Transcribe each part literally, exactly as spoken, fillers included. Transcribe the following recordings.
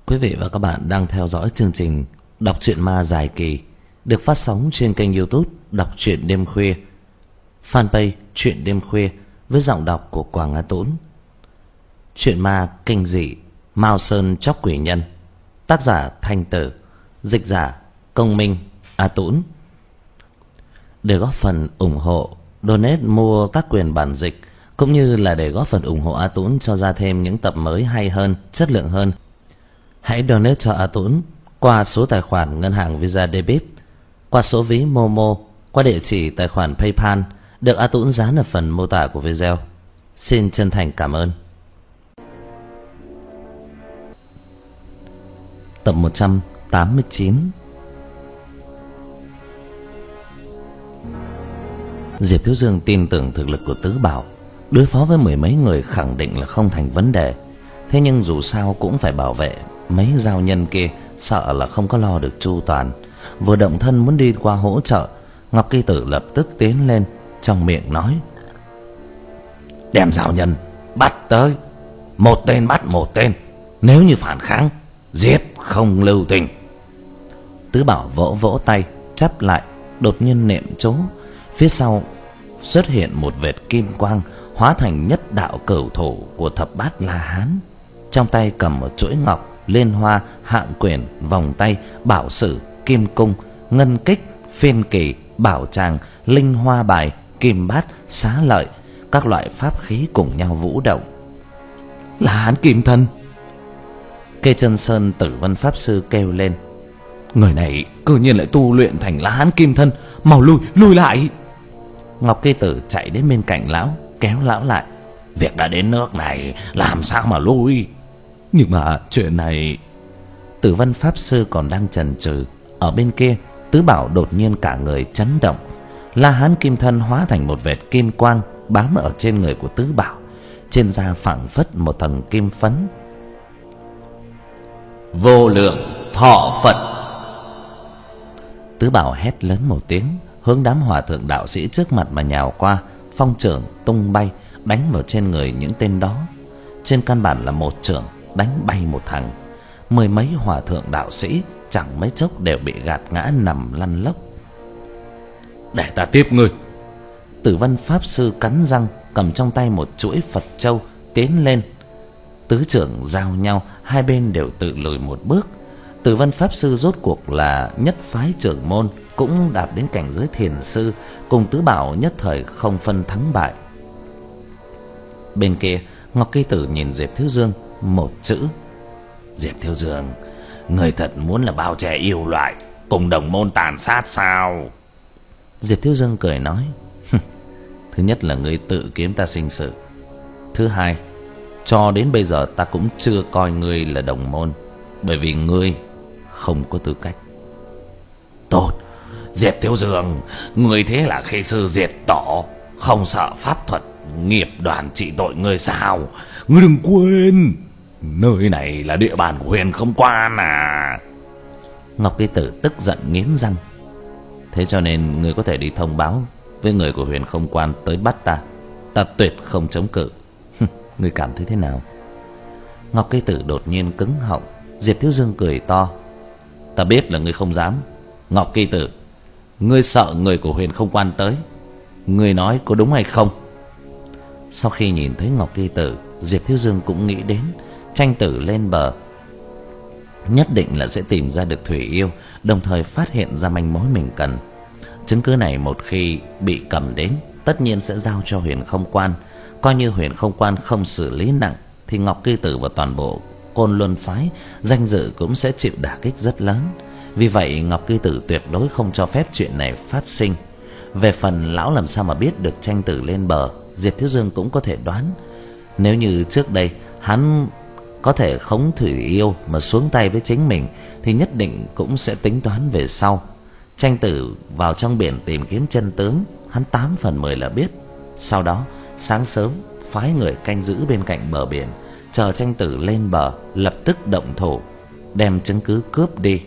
Quý vị và các bạn đang theo dõi chương trình Đọc truyện ma dài kỳ được phát sóng trên kênh YouTube Đọc truyện đêm khuya, fanpage Truyện đêm khuya với giọng đọc của Quảng Á Tũng. Truyện ma kinh dị Mao Sơn Chóc Quỷ Nhân, tác giả Thanh Tử, dịch giả Công Minh, Á Tũng. Để góp phần ủng hộ, donate mua các quyền bản dịch cũng như là để góp phần ủng hộ Á Tũng cho ra thêm những tập mới hay hơn, chất lượng hơn, hãy donate cho Á Tũng qua số tài khoản ngân hàng Visa Debit, qua số ví Momo, qua địa chỉ tài khoản PayPal được Á Tũng dán ở phần mô tả của video. Xin chân thành cảm ơn. Tập một trăm tám mươi chín. Diệp Thiếu Dương tin tưởng thực lực của Tứ Bảo, đối phó với mười mấy người khẳng định là không thành vấn đề. Thế nhưng dù sao cũng phải bảo vệ mấy giao nhân kia, sợ là không có lo được chu toàn. Vừa động thân muốn đi qua hỗ trợ, Ngọc Kỳ Tử lập tức tiến lên, trong miệng nói: đem giao nhân bắt tới, một tên bắt một tên, nếu như phản kháng giết không lưu tình. Tứ Bảo vỗ vỗ tay chắp lại, đột nhiên niệm chú, phía sau xuất hiện một vệt kim quang, hóa thành nhất đạo cửu thủ của thập bát La Hán. Trong tay cầm một chuỗi ngọc, liên hoa, hạng quyển, vòng tay, bảo sử, kim cung, ngân kích, phiên kỳ, bảo tràng, linh hoa bài, kim bát, xá lợi, các loại pháp khí cùng nhau vũ động. La Hán Kim Thân! Kê Chân Sơn Tử Vân Pháp Sư kêu lên: người này cư nhiên lại tu luyện thành La Hán Kim Thân, mau lui, lui lại! Ngọc Kỳ Tử chạy đến bên cạnh lão, kéo lão lại: việc đã đến nước này, làm sao mà lui? Nhưng mà chuyện này... Tử Vân Pháp Sư còn đang chần chừ. Ở bên kia, Tứ Bảo đột nhiên cả người chấn động. La Hán Kim Thân hóa thành một vệt kim quang bám ở trên người của Tứ Bảo, trên da phảng phất một tầng kim phấn. Vô lượng thọ Phật! Tứ Bảo hét lớn một tiếng, hướng đám hòa thượng đạo sĩ trước mặt mà nhào qua, phong trưởng tung bay, đánh vào trên người những tên đó. Trên căn bản là một trưởng đánh bay một thằng. Mười mấy hòa thượng đạo sĩ chẳng mấy chốc đều bị gạt ngã nằm lăn lóc. Để ta tiếp ngươi! Tử Vân Pháp Sư cắn răng, cầm trong tay một chuỗi Phật châu tiến lên. Tứ trưởng giao nhau, hai bên đều tự lùi một bước. Tử Vân Pháp Sư rốt cuộc là nhất phái trưởng môn, cũng đạt đến cảnh giới thiền sư, cùng Tứ Bảo nhất thời không phân thắng bại. Bên kia, Ngọc Kỳ Tử nhìn Diệp Thiếu Dương, một chữ: Diệp Thiếu Dương, người thật muốn là bao che yêu loại, cùng đồng môn tàn sát sao? Diệp Thiếu Dương cười nói: thứ nhất là ngươi tự kiếm ta sinh sự, thứ hai, cho đến bây giờ ta cũng chưa coi ngươi là đồng môn, bởi vì ngươi không có tư cách. Tốt, Diệp Thiếu Dương, ngươi thế là khi sư diệt tổ, không sợ pháp thuật nghiệp đoàn trị tội ngươi sao? Ngươi đừng quên, nơi này là địa bàn của Huyền Không Quan à. Ngọc Kỳ Tử tức giận nghiến răng: thế cho nên ngươi có thể đi thông báo với người của Huyền Không Quan tới bắt ta, ta tuyệt không chống cự. Ngươi cảm thấy thế nào? Ngọc Kỳ Tử đột nhiên cứng họng. Diệp Thiếu Dương cười to: ta biết là ngươi không dám. Ngọc Kỳ Tử, ngươi sợ người của Huyền Không Quan tới, ngươi nói có đúng hay không? Sau khi nhìn thấy Ngọc Kỳ Tử, Diệp Thiếu Dương cũng nghĩ đến tranh tử lên bờ, nhất định là sẽ tìm ra được Thủy Yêu, đồng thời phát hiện ra manh mối mình cần. Chứng cứ này một khi bị cầm đến, tất nhiên sẽ giao cho Huyền Không Quan. Coi như Huyền Không Quan không xử lý nặng, thì Ngọc Kỳ Tử và toàn bộ Côn Luân phái danh dự cũng sẽ chịu đả kích rất lớn. Vì vậy Ngọc Kỳ Tử tuyệt đối không cho phép chuyện này phát sinh. Về phần lão làm sao mà biết được tranh tử lên bờ, Diệp Thiếu Dương cũng có thể đoán. Nếu như trước đây hắn có thể khống Thủy Yêu mà xuống tay với chính mình, thì nhất định cũng sẽ tính toán về sau. Tranh tử vào trong biển tìm kiếm chân tướng, hắn tám phần mười là biết. Sau đó sáng sớm phái người canh giữ bên cạnh bờ biển, chờ tranh tử lên bờ lập tức động thủ, đem chứng cứ cướp đi.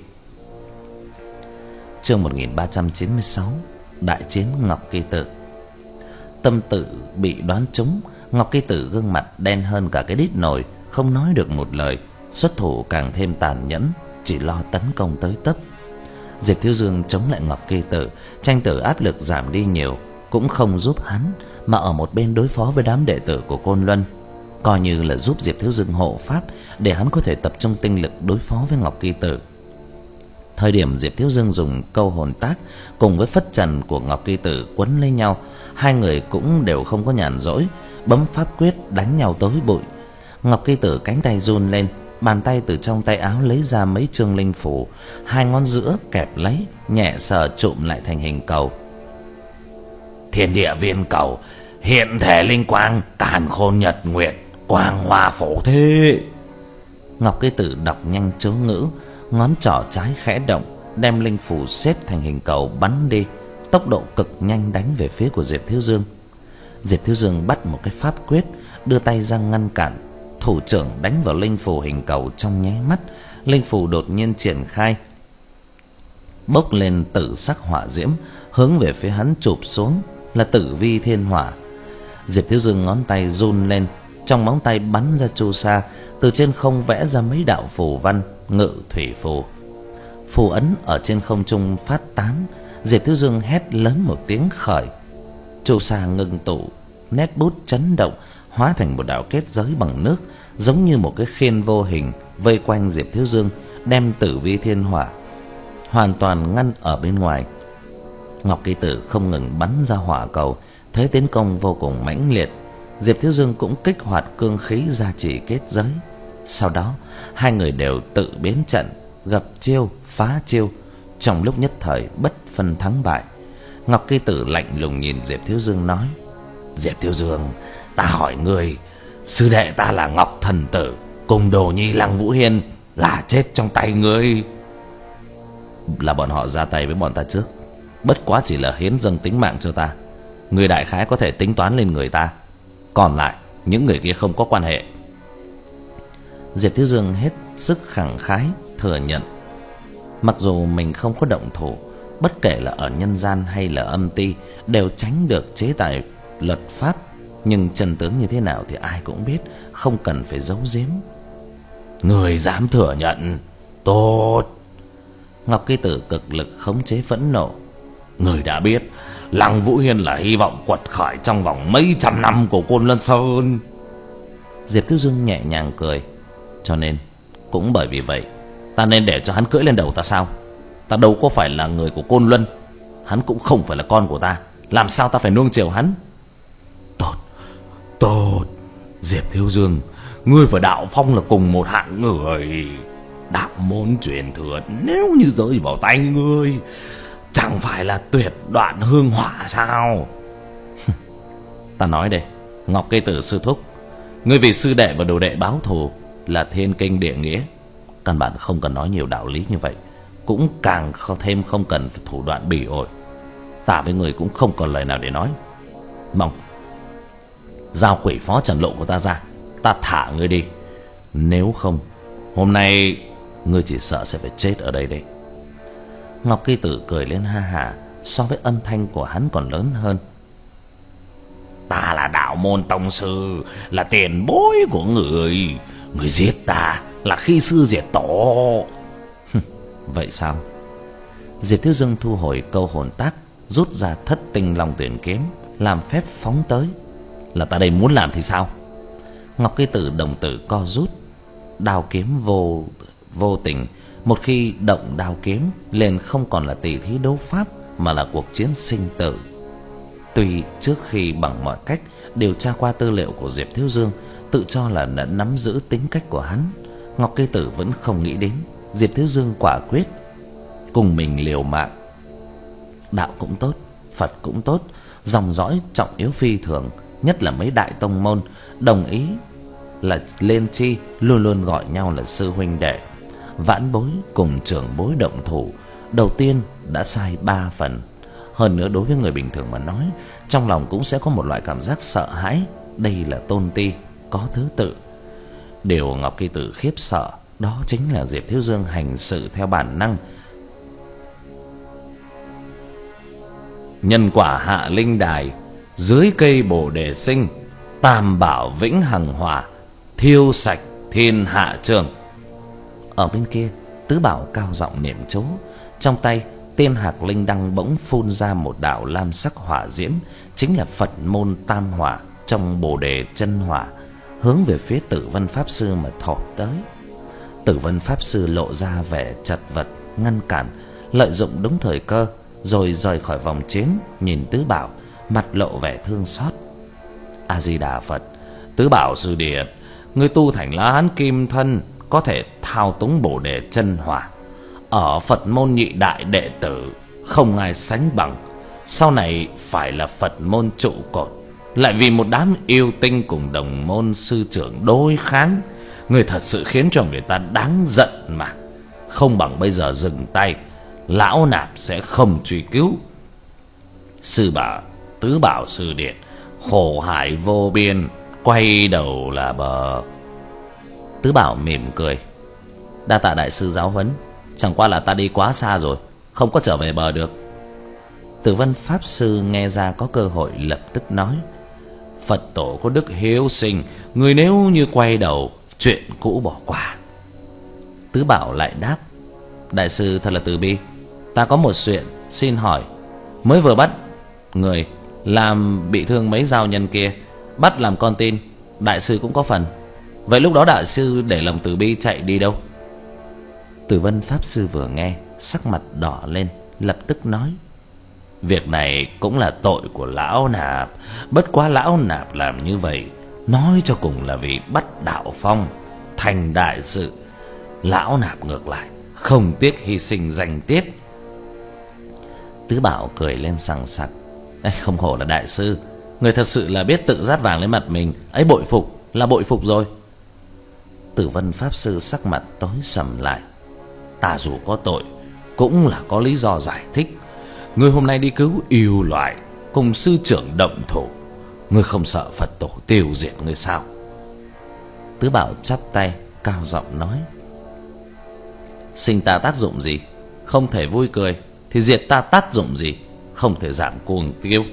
Chương một nghìn ba trăm chín mươi sáu, đại chiến Ngọc Kỳ Tử. Tâm Tử bị đoán trúng, Ngọc Kỳ Tử gương mặt đen hơn cả cái đít nồi, không nói được một lời, xuất thủ càng thêm tàn nhẫn, chỉ lo tấn công tới tấp. Diệp Thiếu Dương chống lại Ngọc Kỳ Tử, tranh tử áp lực giảm đi nhiều, cũng không giúp hắn, mà ở một bên đối phó với đám đệ tử của Côn Luân, coi như là giúp Diệp Thiếu Dương hộ pháp để hắn có thể tập trung tinh lực đối phó với Ngọc Kỳ Tử. Thời điểm Diệp Thiếu Dương dùng câu hồn tác cùng với phất trần của Ngọc Kỳ Tử quấn lấy nhau, hai người cũng đều không có nhàn rỗi, bấm pháp quyết đánh nhau tối bụi. Ngọc Kỳ Tử cánh tay run lên, bàn tay từ trong tay áo lấy ra mấy chương linh phủ, hai ngón giữa kẹp lấy, nhẹ sờ trụm lại thành hình cầu. Thiên địa viên cầu, hiện thể linh quang, càn khôn nhật nguyệt, quang hoa phổ thế. Ngọc Kỳ Tử đọc nhanh chú ngữ, ngón trỏ trái khẽ động, đem linh phủ xếp thành hình cầu bắn đi, tốc độ cực nhanh đánh về phía của Diệp Thiếu Dương. Diệp Thiếu Dương bắt một cái pháp quyết, đưa tay ra ngăn cản, thủ trưởng đánh vào linh phủ hình cầu. Trong nháy mắt, linh phủ đột nhiên triển khai, bốc lên tử sắc hỏa diễm, hướng về phía hắn chụp xuống là Tử Vi Thiên Hỏa. Diệp Thiếu Dương ngón tay run lên, trong móng tay bắn ra chu sa, từ trên không vẽ ra mấy đạo phù văn ngự thủy phù. Phù ấn ở trên không trung phát tán. Diệp Thiếu Dương hét lớn một tiếng khởi, chu sa ngưng tụ, nét bút chấn động, hóa thành một đạo kết giới bằng nước, giống như một cái khiên vô hình vây quanh Diệp Thiếu Dương, đem Tử Vi Thiên Hỏa hoàn toàn ngăn ở bên ngoài. Ngọc Kỳ Tử không ngừng bắn ra hỏa cầu, thế tiến công vô cùng mãnh liệt. Diệp Thiếu Dương cũng kích hoạt cương khí gia trì kết giới. Sau đó hai người đều tự biến trận, gặp chiêu phá chiêu, trong lúc nhất thời bất phân thắng bại. Ngọc Kỳ Tử lạnh lùng nhìn Diệp Thiếu Dương nói: Diệp Thiếu Dương, ta hỏi ngươi, sư đệ ta là Ngọc Thần Tử cùng đồ nhi Lăng Vũ Hiên là chết trong tay ngươi. Là bọn họ ra tay với bọn ta trước, bất quá chỉ là hiến dâng tính mạng cho ta. Người đại khái có thể tính toán lên người ta, còn lại những người kia không có quan hệ. Diệp Thiếu Dương hết sức khẳng khái thừa nhận, mặc dù mình không có động thủ, bất kể là ở nhân gian hay là âm ti, đều tránh được chế tài luật pháp, nhưng chân tướng như thế nào thì ai cũng biết, không cần phải giấu giếm. Người dám thừa nhận, tốt. Ngọc Kỳ Tử cực lực khống chế phẫn nộ. Người đã biết Lăng Vũ Hiên là hy vọng quật khởi trong vòng mấy trăm năm của Côn Luân Sơn. Diệp Thiếu Dương nhẹ nhàng cười. Cho nên cũng bởi vì vậy, ta nên để cho hắn cưỡi lên đầu ta sao? Ta đâu có phải là người của Côn Luân, hắn cũng không phải là con của ta, làm sao ta phải nuông chiều hắn? Tốt, tốt. Diệp Thiếu Dương, ngươi và Đạo Phong là cùng một hạng người. Đạo môn truyền thừa nếu như rơi vào tay ngươi, chẳng phải là tuyệt đoạn hương hỏa sao? Ta nói đây, Ngọc Kỳ Tử sư thúc, ngươi vì sư đệ và đồ đệ báo thù là thiên kinh địa nghĩa, căn bản không cần nói nhiều đạo lý như vậy, cũng càng không thêm không cần phải thủ đoạn bỉ ổi. Ta với người cũng không còn lời nào để nói. Mong giao quỷ phó trần lộ của ta ra, ta thả ngươi đi. Nếu không, hôm nay ngươi chỉ sợ sẽ phải chết ở đây đấy. Ngọc Kỳ Tử cười lên ha hả, so với âm thanh của hắn còn lớn hơn. Ta là đạo môn tông sư, là tiền bối của người. Người giết ta là khi sư diệt tổ. Vậy sao? Diệp Thiếu Dương thu hồi câu hồn tác, rút ra thất tinh long tuyển kiếm, làm phép phóng tới. Là ta đây muốn làm thì sao? Ngọc Kỳ Tử đồng tử co rút, đao kiếm vô vô tình, một khi động đao kiếm liền không còn là tỷ thí đấu pháp, mà là cuộc chiến sinh tử. Tuy trước khi bằng mọi cách điều tra qua tư liệu của Diệp Thiếu Dương, tự cho là đã nắm giữ tính cách của hắn, Ngọc Kỳ Tử vẫn không nghĩ đến Diệp Thiếu Dương quả quyết cùng mình liều mạng. Đạo cũng tốt, Phật cũng tốt, dòng dõi trọng yếu phi thường, nhất là mấy đại tông môn đồng ý là lên chi luôn luôn gọi nhau là sư huynh đệ. Vãn bối cùng trưởng bối động thủ, đầu tiên đã sai ba phần. Hơn nữa đối với người bình thường mà nói, trong lòng cũng sẽ có một loại cảm giác sợ hãi. Đây là tôn ti, có thứ tự. Điều Ngọc Kỳ Tử khiếp sợ đó chính là Diệp Thiếu Dương hành sự theo bản năng. Nhân quả hạ linh đài, dưới cây bồ đề sinh, tam bảo vĩnh hằng hòa, thiêu sạch thiên hạ trường. Ở bên kia, Tứ Bảo cao giọng niệm chú. Trong tay Tiên Hạc Linh Đăng bỗng phun ra một đạo lam sắc hỏa diễm, chính là Phật môn tam hỏa trong Bồ Đề chân hỏa, hướng về phía Tử Vân pháp sư mà thổi tới. Tử Vân pháp sư lộ ra vẻ chật vật ngăn cản, lợi dụng đúng thời cơ rồi rời khỏi vòng chiến, nhìn Tứ Bảo, mặt lộ vẻ thương xót. A Di Đà Phật. Tứ Bảo sư điệt, ngươi tu thành La Hán Kim Thân, có thể thao túng Bồ Đề chân hỏa, ở Phật môn nhị đại đệ tử không ai sánh bằng. Sau này phải là Phật môn trụ cột, lại vì một đám yêu tinh cùng đồng môn sư trưởng đối kháng, người thật sự khiến cho người ta đáng giận mà. Không bằng bây giờ dừng tay, lão nạp sẽ không truy cứu. Sư bà, Tứ Bảo sư điện, khổ hải vô biên, quay đầu là bờ. Tứ Bảo mỉm cười. Đa tạ đại sư giáo huấn, chẳng qua là ta đi quá xa rồi, không có trở về bờ được. Tử Vân pháp sư nghe ra có cơ hội, lập tức nói: Phật tổ có đức hiếu sinh, người nếu như quay đầu, chuyện cũ bỏ qua. Tứ Bảo lại đáp: đại sư thật là từ bi, ta có một chuyện xin hỏi. Mới vừa bắt người làm bị thương mấy giao nhân kia, bắt làm con tin, đại sư cũng có phần. Vậy lúc đó đại sư để lòng từ bi chạy đi đâu? Tử Vân pháp sư vừa nghe, sắc mặt đỏ lên, lập tức nói: việc này cũng là tội của lão nạp, bất quá lão nạp làm như vậy nói cho cùng là vì bắt đạo phong thành đại sự. Lão nạp ngược lại không tiếc hy sinh danh tiết. Tứ Bảo cười lên sằng sặc: không hổ là đại sư, người thật sự là biết tự dát vàng lên mặt mình ấy, bội phục là bội phục rồi. Tử Vân pháp sư sắc mặt tối sầm lại: ta dù có tội cũng là có lý do giải thích. Ngươi hôm nay đi cứu yêu loại, cùng sư trưởng động thủ, ngươi không sợ Phật tổ tiêu diệt ngươi sao? Tứ Bảo chắp tay cao giọng nói: sinh ta tác dụng gì, không thể vui cười, thì diệt ta tác dụng gì, không thể giảm cuồng tiêu.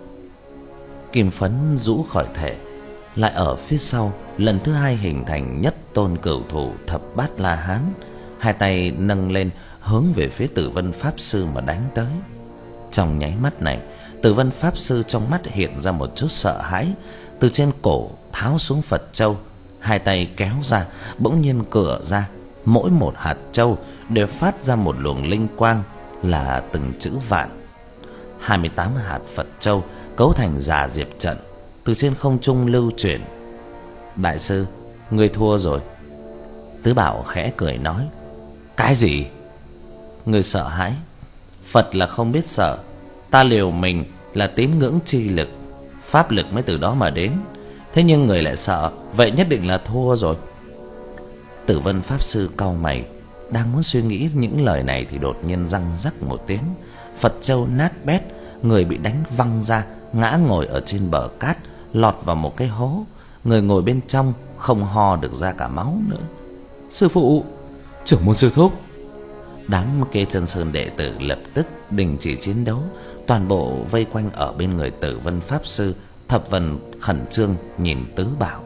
Kim phấn rũ khỏi thể, lại ở phía sau lần thứ hai hình thành nhất tôn cửu thủ thập bát La Hán, hai tay nâng lên hướng về phía Tử Vân pháp sư mà đánh tới. Trong nháy mắt này, Tử Vân pháp sư trong mắt hiện ra một chút sợ hãi, từ trên cổ tháo xuống Phật châu, hai tay kéo ra, bỗng nhiên cửa ra, mỗi một hạt châu đều phát ra một luồng linh quang là từng chữ vạn. Hai mươi tám hạt Phật châu cấu thành Già Diệp trận, từ trên không trung lưu chuyển. Đại sư, ngươi thua rồi. Tứ Bảo khẽ cười nói: cái gì? Ngươi sợ hãi? Phật là không biết sợ, ta liều mình là tín ngưỡng chi lực, pháp lực mới từ đó mà đến. Thế nhưng người lại sợ, vậy nhất định là thua rồi. Tử Vân pháp sư cau mày, đang muốn suy nghĩ những lời này thì đột nhiên răng rắc một tiếng, Phật châu nát bét, người bị đánh văng ra, ngã ngồi ở trên bờ cát, lọt vào một cái hố. Người ngồi bên trong không ho được ra cả máu nữa. Sư phụ, trưởng môn sư thúc. Đám Kê Chân Sơn đệ tử lập tức đình chỉ chiến đấu, toàn bộ vây quanh ở bên người Tử Vân pháp sư. Thập Vân khẩn trương nhìn Tứ Bảo.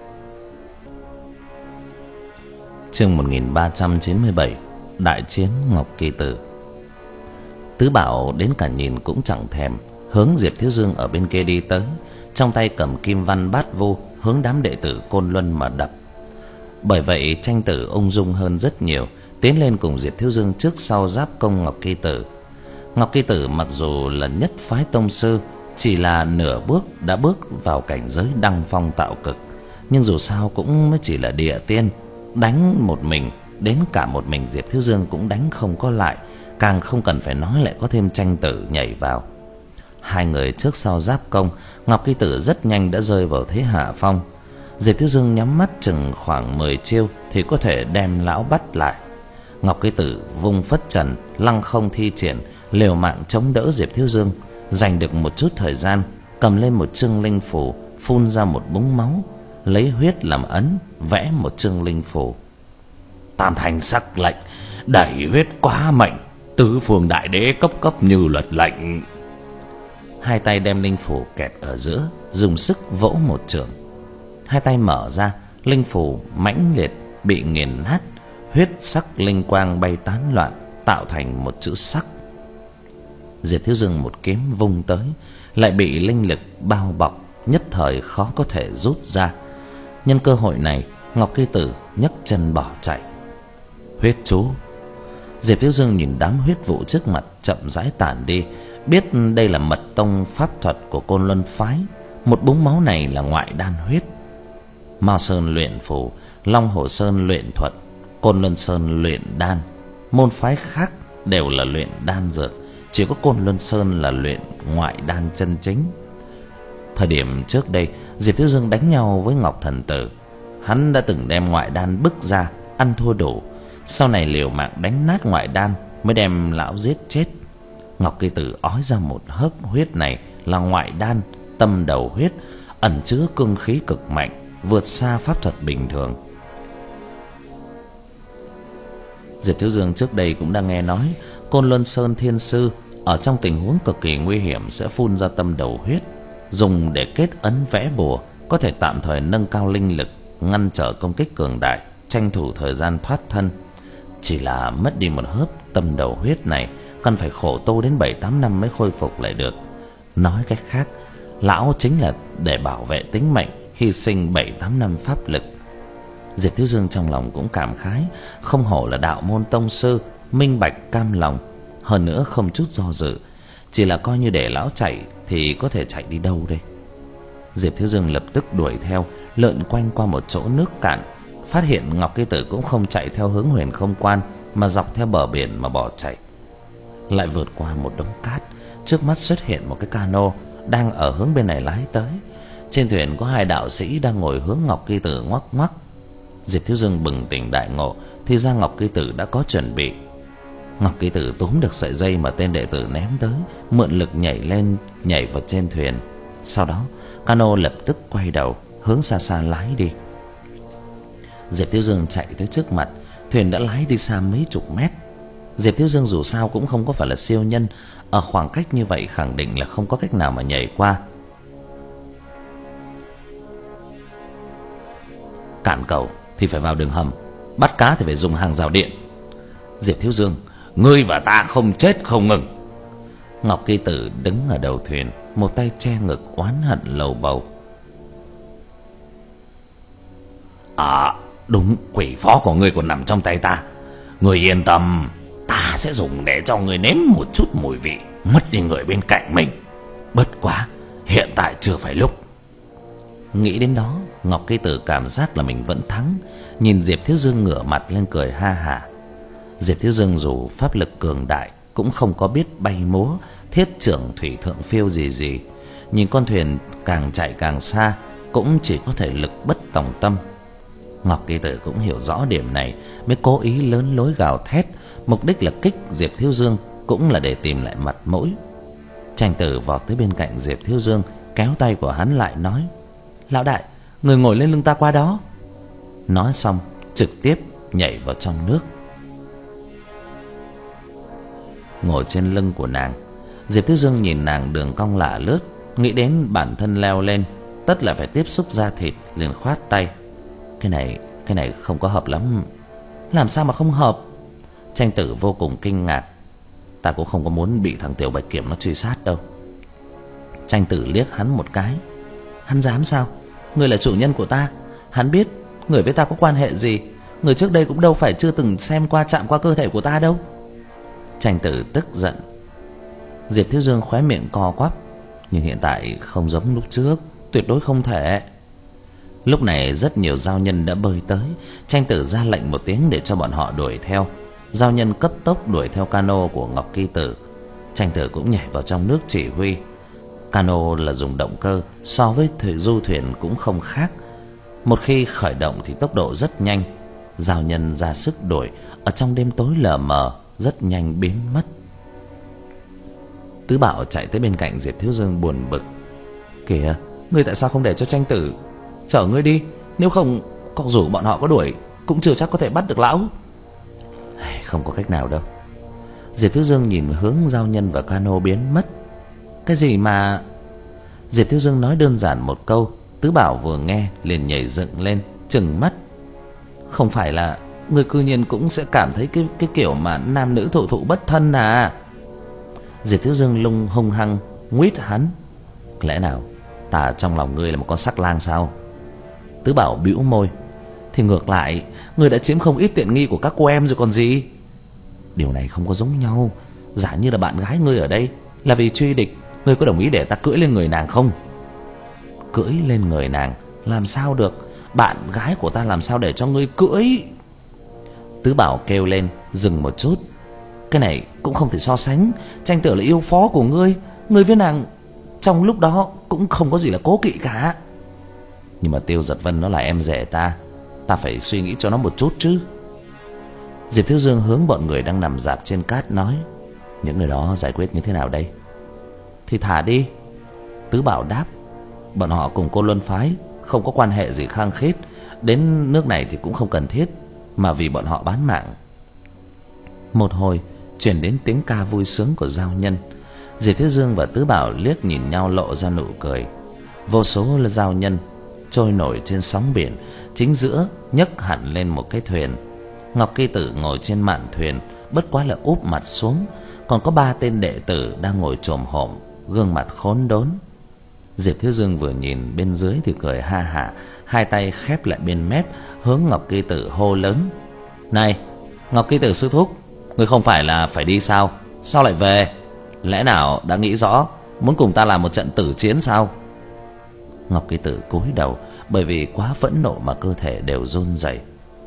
Chương một nghìn ba trăm chín mươi bảy, đại chiến Ngọc Kỳ Tử. Tứ Bảo đến cả nhìn cũng chẳng thèm, hướng Diệp Thiếu Dương ở bên kia đi tới, trong tay cầm kim văn bát vu, hướng đám đệ tử Côn Luân mà đập. Bởi vậy tranh tử ung dung hơn rất nhiều, tiến lên cùng Diệp Thiếu Dương trước sau giáp công Ngọc Kỳ Tử. Ngọc Kỳ Tử mặc dù là nhất phái tông sư, chỉ là nửa bước đã bước vào cảnh giới đăng phong tạo cực, nhưng dù sao cũng mới chỉ là địa tiên, đánh một mình, đến cả một mình Diệp Thiếu Dương cũng đánh không có lại, càng không cần phải nói lại có thêm tranh tử nhảy vào. Hai người trước sau giáp công, Ngọc Kỳ Tử rất nhanh đã rơi vào thế hạ phong. Diệp Thiếu Dương nhắm mắt chừng khoảng mười chiêu thì có thể đem lão bắt lại. Ngọc Kỳ Tử vung phất trần, lăng không thi triển, liều mạng chống đỡ Diệp Thiếu Dương. Dành được một chút thời gian, cầm lên một chương linh phù, phun ra một búng máu, lấy huyết làm ấn, vẽ một chương linh phù. Tam thành sắc lệnh, đẩy huyết quá mệnh, tứ phương đại đế cấp cấp như luật lệnh. Hai tay đem linh phù kẹp ở giữa, dùng sức vỗ một chưởng. Hai tay mở ra, linh phù mãnh liệt bị nghiền nát, huyết sắc linh quang bay tán loạn, tạo thành một chữ sắc. Diệp Thiếu Dương một kiếm vung tới, lại bị linh lực bao bọc, nhất thời khó có thể rút ra. Nhân cơ hội này, Ngọc Kỳ Tử nhấc chân bỏ chạy. Huyết chú. Diệp Thiếu Dương nhìn đám huyết vụ trước mặt chậm rãi tản đi, biết đây là mật tông pháp thuật của Côn Luân phái. Một búng máu này là ngoại đan huyết. Mao Sơn luyện phù, Long Hồ Sơn luyện thuật, Côn Luân Sơn luyện đan. Môn phái khác đều là luyện đan dược, chỉ có Côn Luân Sơn là luyện ngoại đan chân chính. Thời điểm trước đây, Diệp Thiếu Dương đánh nhau với Ngọc Thần Tử, hắn đã từng đem ngoại đan bức ra, ăn thua đủ. Sau này liều mạng đánh nát ngoại đan mới đem lão giết chết. Ngọc Kỳ Tử ói ra một hớp huyết này là ngoại đan tâm đầu huyết, ẩn chứa cương khí cực mạnh, vượt xa pháp thuật bình thường. Diệp Thiếu Dương trước đây cũng đã nghe nói Côn Luân Sơn Thiên Sư ở trong tình huống cực kỳ nguy hiểm sẽ phun ra tâm đầu huyết, dùng để kết ấn vẽ bùa, có thể tạm thời nâng cao linh lực, ngăn trở công kích cường đại, tranh thủ thời gian thoát thân. Chỉ là mất đi một hớp tâm đầu huyết này, cần phải khổ tu đến bảy tám năm mới khôi phục lại được. Nói cách khác, lão chính là để bảo vệ tính mệnh, hy sinh bảy tám năm pháp lực. Diệp Thiếu Dương trong lòng cũng cảm khái, không hổ là đạo môn tông sư, minh bạch cam lòng, hơn nữa không chút do dự. Chỉ là coi như để lão chạy thì có thể chạy đi đâu đây? Diệp Thiếu Dương lập tức đuổi theo, lượn quanh qua một chỗ nước cạn, phát hiện Ngọc Kỳ Tử cũng không chạy theo hướng Huyền Không Quan, mà dọc theo bờ biển mà bỏ chạy. Lại vượt qua một đống cát, trước mắt xuất hiện một cái cano đang ở hướng bên này lái tới. Trên thuyền có hai đạo sĩ đang ngồi hướng Ngọc Kỳ Tử ngoắc ngoắc. Diệp Thiếu Dương bừng tỉnh đại ngộ, thì ra Ngọc Kỳ Tử đã có chuẩn bị. Ngọc Kỳ Tử túm được sợi dây mà tên đệ tử ném tới, mượn lực nhảy lên, nhảy vào trên thuyền. Sau đó cano lập tức quay đầu hướng xa xa lái đi. Diệp Thiếu Dương chạy tới trước mặt, thuyền đã lái đi xa mấy chục mét. Diệp Thiếu Dương dù sao cũng không có phải là siêu nhân, ở khoảng cách như vậy khẳng định là không có cách nào mà nhảy qua. Cản cầu thì phải vào đường hầm, bắt cá thì phải dùng hàng rào điện. Diệp Thiếu Dương, ngươi và ta không chết không ngừng. Ngọc Kỳ Tử đứng ở đầu thuyền, một tay che ngực oán hận lầu bầu. À, đúng, quỷ phó của ngươi còn nằm trong tay ta. Ngươi yên tâm, ta sẽ dùng để cho ngươi nếm một chút mùi vị mất đi người bên cạnh mình. Bất quá, hiện tại chưa phải lúc. Nghĩ đến đó, Ngọc Kỳ Tử cảm giác là mình vẫn thắng, nhìn Diệp Thiếu Dương ngửa mặt lên cười ha hả. Diệp Thiếu Dương dù pháp lực cường đại, cũng không có biết bay múa, thiết trưởng thủy thượng phiêu gì gì. Nhìn con thuyền càng chạy càng xa, cũng chỉ có thể lực bất tòng tâm. Ngọc Kỳ Tử cũng hiểu rõ điểm này, mới cố ý lớn lối gào thét, mục đích là kích Diệp Thiếu Dương, cũng là để tìm lại mặt mũi. Tranh Tử vọt tới bên cạnh Diệp Thiếu Dương, kéo tay của hắn lại nói: Lão đại, người ngồi lên lưng ta qua đó. Nói xong trực tiếp nhảy vào trong nước. Ngồi trên lưng của nàng, Diệp Thiếu Dương nhìn nàng đường cong lả lướt, nghĩ đến bản thân leo lên tất là phải tiếp xúc da thịt, liền khoát tay: Cái này, cái này không có hợp lắm. Làm sao mà không hợp? Tranh Tử vô cùng kinh ngạc. Ta cũng không có muốn bị thằng Tiểu Bạch Kiểm nó truy sát đâu. Tranh Tử liếc hắn một cái: Hắn dám sao? Người là chủ nhân của ta, hắn biết người với ta có quan hệ gì. Người trước đây cũng đâu phải chưa từng xem qua, chạm qua cơ thể của ta đâu. Tranh Tử tức giận. Diệp Thiếu Dương khóe miệng co quắp: Nhưng hiện tại không giống lúc trước, tuyệt đối không thể. Lúc này rất nhiều giao nhân đã bơi tới. Tranh Tử ra lệnh một tiếng để cho bọn họ đuổi theo. Giao nhân cấp tốc đuổi theo cano của Ngọc Kỳ Tử. Tranh Tử cũng nhảy vào trong nước chỉ huy. Cano là dùng động cơ, so với thủy du thuyền cũng không khác. Một khi khởi động thì tốc độ rất nhanh. Giao nhân ra sức đuổi, ở trong đêm tối lờ mờ rất nhanh biến mất. Tứ Bảo chạy tới bên cạnh Diệp Thiếu Dương buồn bực: Kìa, ngươi tại sao không để cho Tranh Tử chở ngươi đi? Nếu không, có dù bọn họ có đuổi cũng chưa chắc có thể bắt được lão. Không có cách nào đâu. Diệp Thiếu Dương nhìn hướng giao nhân và cano biến mất. Cái gì mà... Diệp Thiếu Dương nói đơn giản một câu, Tứ Bảo vừa nghe liền nhảy dựng lên, trừng mắt: Không phải là Người cư nhiên cũng sẽ cảm thấy cái cái kiểu mà nam nữ thụ thụ bất thân à? Diệp Thiếu Dương lung hung hăng nguýt hắn. Lẽ nào ta trong lòng ngươi là một con sắc lang sao? Tứ Bảo bĩu môi. Thì ngược lại, ngươi đã chiếm không ít tiện nghi của các cô em rồi còn gì. Điều này không có giống nhau. Giả như là bạn gái ngươi ở đây là vì truy địch, ngươi có đồng ý để ta cưỡi lên người nàng không? Cưỡi lên người nàng làm sao được? Bạn gái của ta làm sao để cho ngươi cưỡi? Tứ Bảo kêu lên. Dừng một chút. Cái này cũng không thể so sánh. Tranh Tử là yêu phó của ngươi, ngươi với nàng trong lúc đó cũng không có gì là cố kỵ cả. Nhưng mà Tiêu Giật Vân nó là em rể ta, ta phải suy nghĩ cho nó một chút chứ. Diệp Thiếu Dương hướng bọn người đang nằm rạp trên cát nói. Những người đó giải quyết như thế nào đây? Thì thả đi. Tứ Bảo đáp. Bọn họ cùng Côn Luân phái không có quan hệ gì khăng khít, đến nước này thì cũng không cần thiết, mà vì bọn họ bán mạng. Một hồi truyền đến tiếng ca vui sướng của giao nhân. Diệp Thiếu Dương và Tứ Bảo liếc nhìn nhau lộ ra nụ cười. Vô số là giao nhân trôi nổi trên sóng biển, chính giữa nhấc hẳn lên một cái thuyền. Ngọc Kỳ Tử ngồi trên mạn thuyền, bất quá là úp mặt xuống, còn có ba tên đệ tử đang ngồi chồm hổm, gương mặt khốn đốn. Diệp Thiếu Dương vừa nhìn bên dưới thì cười ha hả, hai tay khép lại bên mép, hướng Ngọc Kỳ Tử hô lớn. Này, Ngọc Kỳ Tử sư thúc, ngươi không phải là phải đi sao? Sao lại về? Lẽ nào đã nghĩ rõ muốn cùng ta làm một trận tử chiến sao? Ngọc Kỳ Tử cúi đầu, bởi vì quá phẫn nộ mà cơ thể đều run rẩy.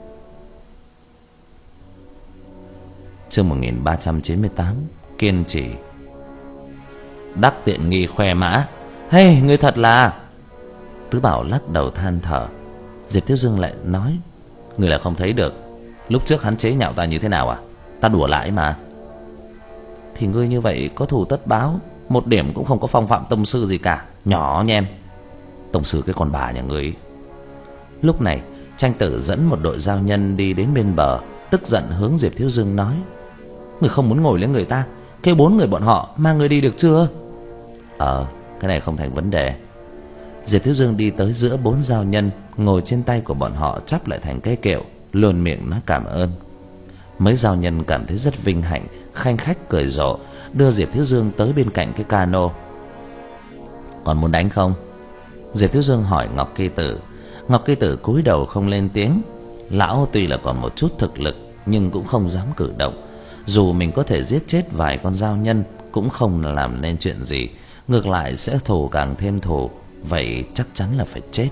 Chương một nghìn ba trăm chín mươi tám. Kiên trì. Đắc tiện nghi khoe mã. Hey, ngươi thật là... Tứ Bảo lắc đầu than thở. Diệp Thiếu Dương lại nói. Ngươi là không thấy được lúc trước hắn chế nhạo ta như thế nào à? Ta đùa lại mà. Thì ngươi như vậy có thù tất báo, một điểm cũng không có phong phạm tông sư gì cả. Nhỏ nhen. Tông sư cái con bà nhà ngươi. Lúc này Tranh Tử dẫn một đội giao nhân đi đến bên bờ, tức giận hướng Diệp Thiếu Dương nói. Ngươi không muốn ngồi lên người ta, kêu bốn người bọn họ mang ngươi đi được chưa? Ờ, cái này không thành vấn đề. Diệp Thiếu Dương đi tới giữa bốn giao nhân, ngồi trên tay của bọn họ chắp lại thành cái kẹo, luôn miệng nói cảm ơn. Mấy giao nhân cảm thấy rất vinh hạnh, khanh khách cười rộ, đưa Diệp Thiếu Dương tới bên cạnh cái cano. Còn muốn đánh không? Diệp Thiếu Dương hỏi Ngọc Kỳ Tử. Ngọc Kỳ Tử cúi đầu không lên tiếng. Lão tuy là còn một chút thực lực, nhưng cũng không dám cử động. Dù mình có thể giết chết vài con giao nhân, cũng không làm nên chuyện gì, ngược lại sẽ thù càng thêm thù. Vậy chắc chắn là phải chết.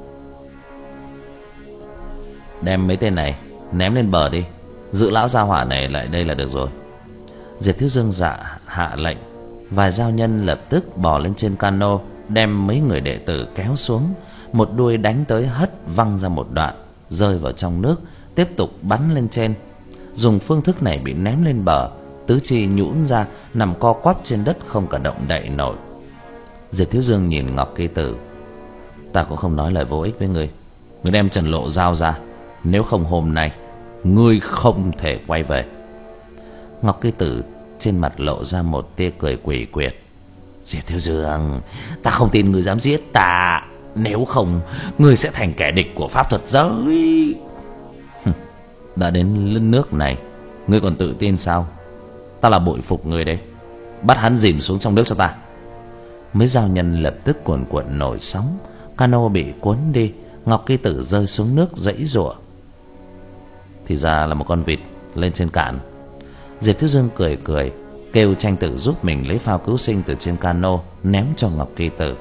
Đem mấy tên này ném lên bờ đi, giữ lão gia hỏa này lại đây là được rồi. Diệp Thiếu Dương dạ hạ lệnh. Vài giao nhân lập tức bò lên trên cano, đem mấy người đệ tử kéo xuống. Một đuôi đánh tới hất văng ra một đoạn, rơi vào trong nước, tiếp tục bắn lên trên. Dùng phương thức này bị ném lên bờ, tứ chi nhũn ra, nằm co quắp trên đất không cả động đậy nổi. Diệp Thiếu Dương nhìn Ngọc Kỳ Tử. Ta cũng không nói lời vô ích với ngươi. Ngươi đem Trần Lộ giao ra, nếu không hôm nay ngươi không thể quay về. Ngọc Kỳ Tử trên mặt lộ ra một tia cười quỷ quyệt. Diệp Thiếu Dương, ta không tin ngươi dám giết ta, nếu không ngươi sẽ thành kẻ địch của pháp thuật giới. Đã đến nước này, ngươi còn tự tin sao? Ta là bội phục ngươi đấy. Bắt hắn dìm xuống trong nước cho ta. Mấy giao nhân lập tức cuồn cuộn nổi sóng, cano bị cuốn đi. Ngọc Kỳ Tử rơi xuống nước giãy giụa. Thì ra là một con vịt lên trên cạn. Diệp Thiếu Dương cười cười, kêu Tranh Tử giúp mình lấy phao cứu sinh từ trên cano, ném cho Ngọc Kỳ Tử.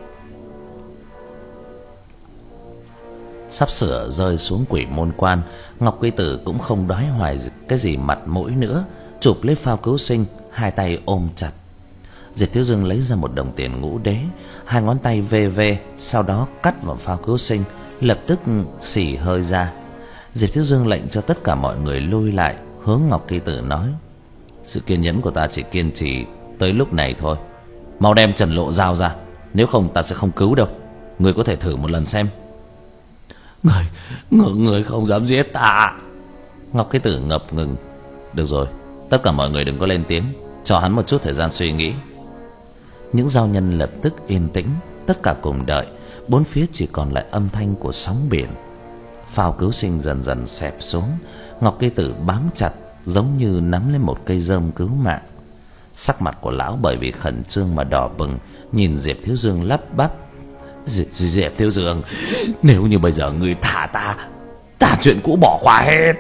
Sắp sửa rơi xuống Quỷ Môn Quan, Ngọc Kỳ Tử cũng không đoái hoài cái gì mặt mũi nữa, chụp lấy phao cứu sinh, hai tay ôm chặt. Diệp Thiếu Dương lấy ra một đồng tiền ngũ đế, hai ngón tay vê vê, sau đó cắt vào phao cứu sinh, lập tức xì hơi ra. Diệp Thiếu Dương lệnh cho tất cả mọi người lui lại, hướng Ngọc Kỳ Tử nói. Sự kiên nhẫn của ta chỉ kiên trì tới lúc này thôi. Mau đem Trần Lộ giao ra, nếu không ta sẽ không cứu đâu. Người có thể thử một lần xem. Người, người, người không dám giết ta. Ngọc Kỳ Tử ngập ngừng. Được rồi, tất cả mọi người đừng có lên tiếng, cho hắn một chút thời gian suy nghĩ. Những giao nhân lập tức yên tĩnh, tất cả cùng đợi. Bốn phía chỉ còn lại âm thanh của sóng biển. phao cứu sinh dần dần xẹp xuống. Ngọc Kỳ Tử bám chặt, giống như nắm lên một cây rơm cứu mạng. Sắc mặt của lão bởi vì khẩn trương mà đỏ bừng, nhìn Diệp Thiếu Dương lắp bắp: Diệp, Diệp Thiếu Dương, nếu như bây giờ người thả ta, ta chuyện cũ bỏ qua hết.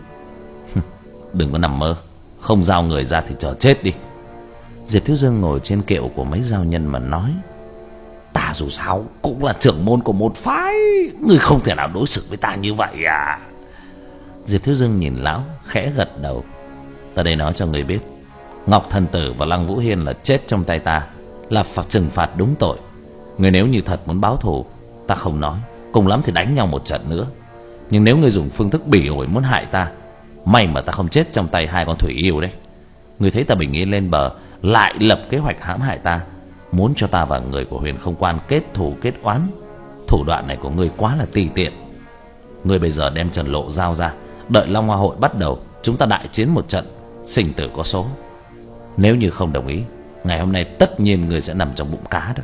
Đừng có nằm mơ, không giao người ra thì chờ chết đi. Diệp Thiếu Dương ngồi trên kiệu của mấy giao nhân mà nói: Ta dù sao cũng là trưởng môn của một phái, ngươi không thể nào đối xử với ta như vậy à? Diệp Thiếu Dương nhìn lão khẽ gật đầu: Ta đây nói cho người biết, Ngọc Thần Tử và Lăng Vũ Hiên là chết trong tay ta, là phạt trừng phạt đúng tội. Người nếu như thật muốn báo thù, ta không nói, cùng lắm thì đánh nhau một trận nữa. Nhưng nếu người dùng phương thức bỉ ổi muốn hại ta, may mà ta không chết trong tay hai con thủy yêu đấy. Người thấy ta bình yên lên bờ, lại lập kế hoạch hãm hại ta, muốn cho ta và người của Huyền Không Quan kết thù kết oán. Thủ đoạn này của ngươi quá là tùy tiện. Ngươi bây giờ đem Trần Lộ giao ra, đợi Long Hoa Hội bắt đầu, chúng ta đại chiến một trận, sinh tử có số. Nếu như không đồng ý, ngày hôm nay tất nhiên người sẽ nằm trong bụng cá đó.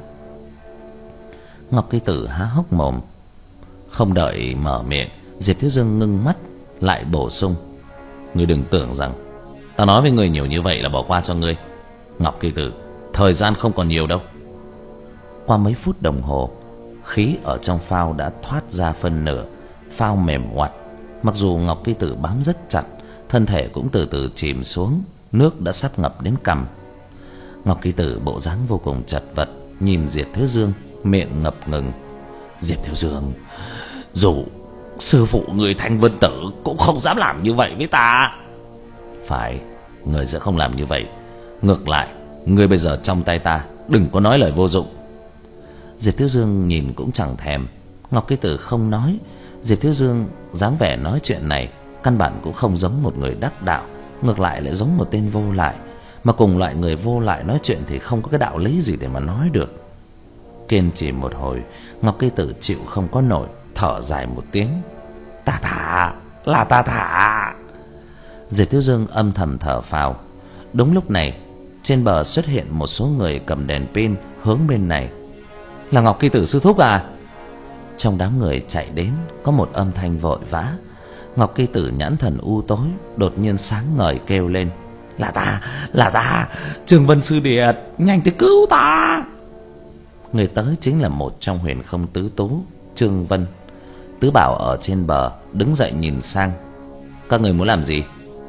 Ngọc Kỳ Tử há hốc mồm, không đợi mở miệng, Diệp Thiếu Dương ngưng mắt lại bổ sung: Ngươi đừng tưởng rằng ta nói với ngươi nhiều như vậy là bỏ qua cho ngươi. Ngọc Kỳ Tử, thời gian không còn nhiều đâu. Qua mấy phút đồng hồ, khí ở trong phao đã thoát ra phân nửa, phao mềm oặt. Mặc dù Ngọc Kỳ Tử bám rất chặt, thân thể cũng từ từ chìm xuống, nước đã sắp ngập đến cằm. Ngọc Kỳ Tử bộ dáng vô cùng chật vật, nhìn Diệp Thiếu Dương, miệng ngập ngừng: Diệp Thiếu Dương, dù sư phụ người Thanh Vân Tử cũng không dám làm như vậy với ta. Phải, người sẽ không làm như vậy. Ngược lại, người bây giờ trong tay ta, đừng có nói lời vô dụng. Diệp Thiếu Dương nhìn cũng chẳng thèm. Ngọc Kỳ Tử không nói. Diệp Thiếu Dương dáng vẻ nói chuyện này căn bản cũng không giống một người đắc đạo, ngược lại lại giống một tên vô lại. Mà cùng loại người vô lại nói chuyện thì không có cái đạo lý gì để mà nói được. Kiên trì một hồi, Ngọc Kỳ Tử chịu không có nổi, thở dài một tiếng: Ta thả, là ta thả. Diệp Thiếu Dương âm thầm thở phào. Đúng lúc này, trên bờ xuất hiện một số người cầm đèn pin hướng bên này. Là Ngọc Kỳ Tử sư thúc à? Trong đám người chạy đến có một âm thanh vội vã. Ngọc Kỳ Tử nhãn thần u tối, đột nhiên sáng ngời kêu lên: Là ta, là ta, Trường Vân sư điệt, nhanh tới cứu ta. Người tới chính là một trong Huyền Không tứ tú, Trương Vân. Tứ Bảo ở trên bờ đứng dậy nhìn sang: Các người muốn làm gì?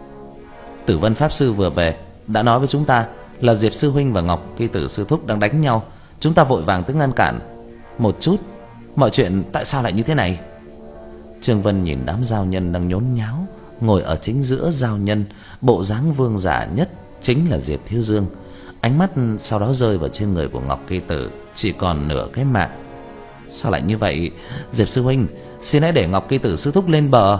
Tử Vân pháp sư vừa về, đã nói với chúng ta là Diệp sư huynh và Ngọc Kỳ Tử sư thúc đang đánh nhau. Chúng ta vội vàng tới ngăn cản một chút. Mọi chuyện tại sao lại như thế này? Trương Vân nhìn đám giao nhân đang nhốn nháo, ngồi ở chính giữa giao nhân, bộ dáng vương giả nhất chính là Diệp Thiếu Dương. Ánh mắt sau đó rơi vào trên người của Ngọc Kỳ Tử, chỉ còn nửa cái mạng. Sao lại như vậy? Diệp sư huynh, xin hãy để Ngọc Kỳ Tử sư thúc lên bờ.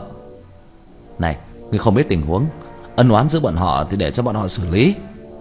Này, ngươi không biết tình huống, ân oán giữa bọn họ thì để cho bọn họ xử lý.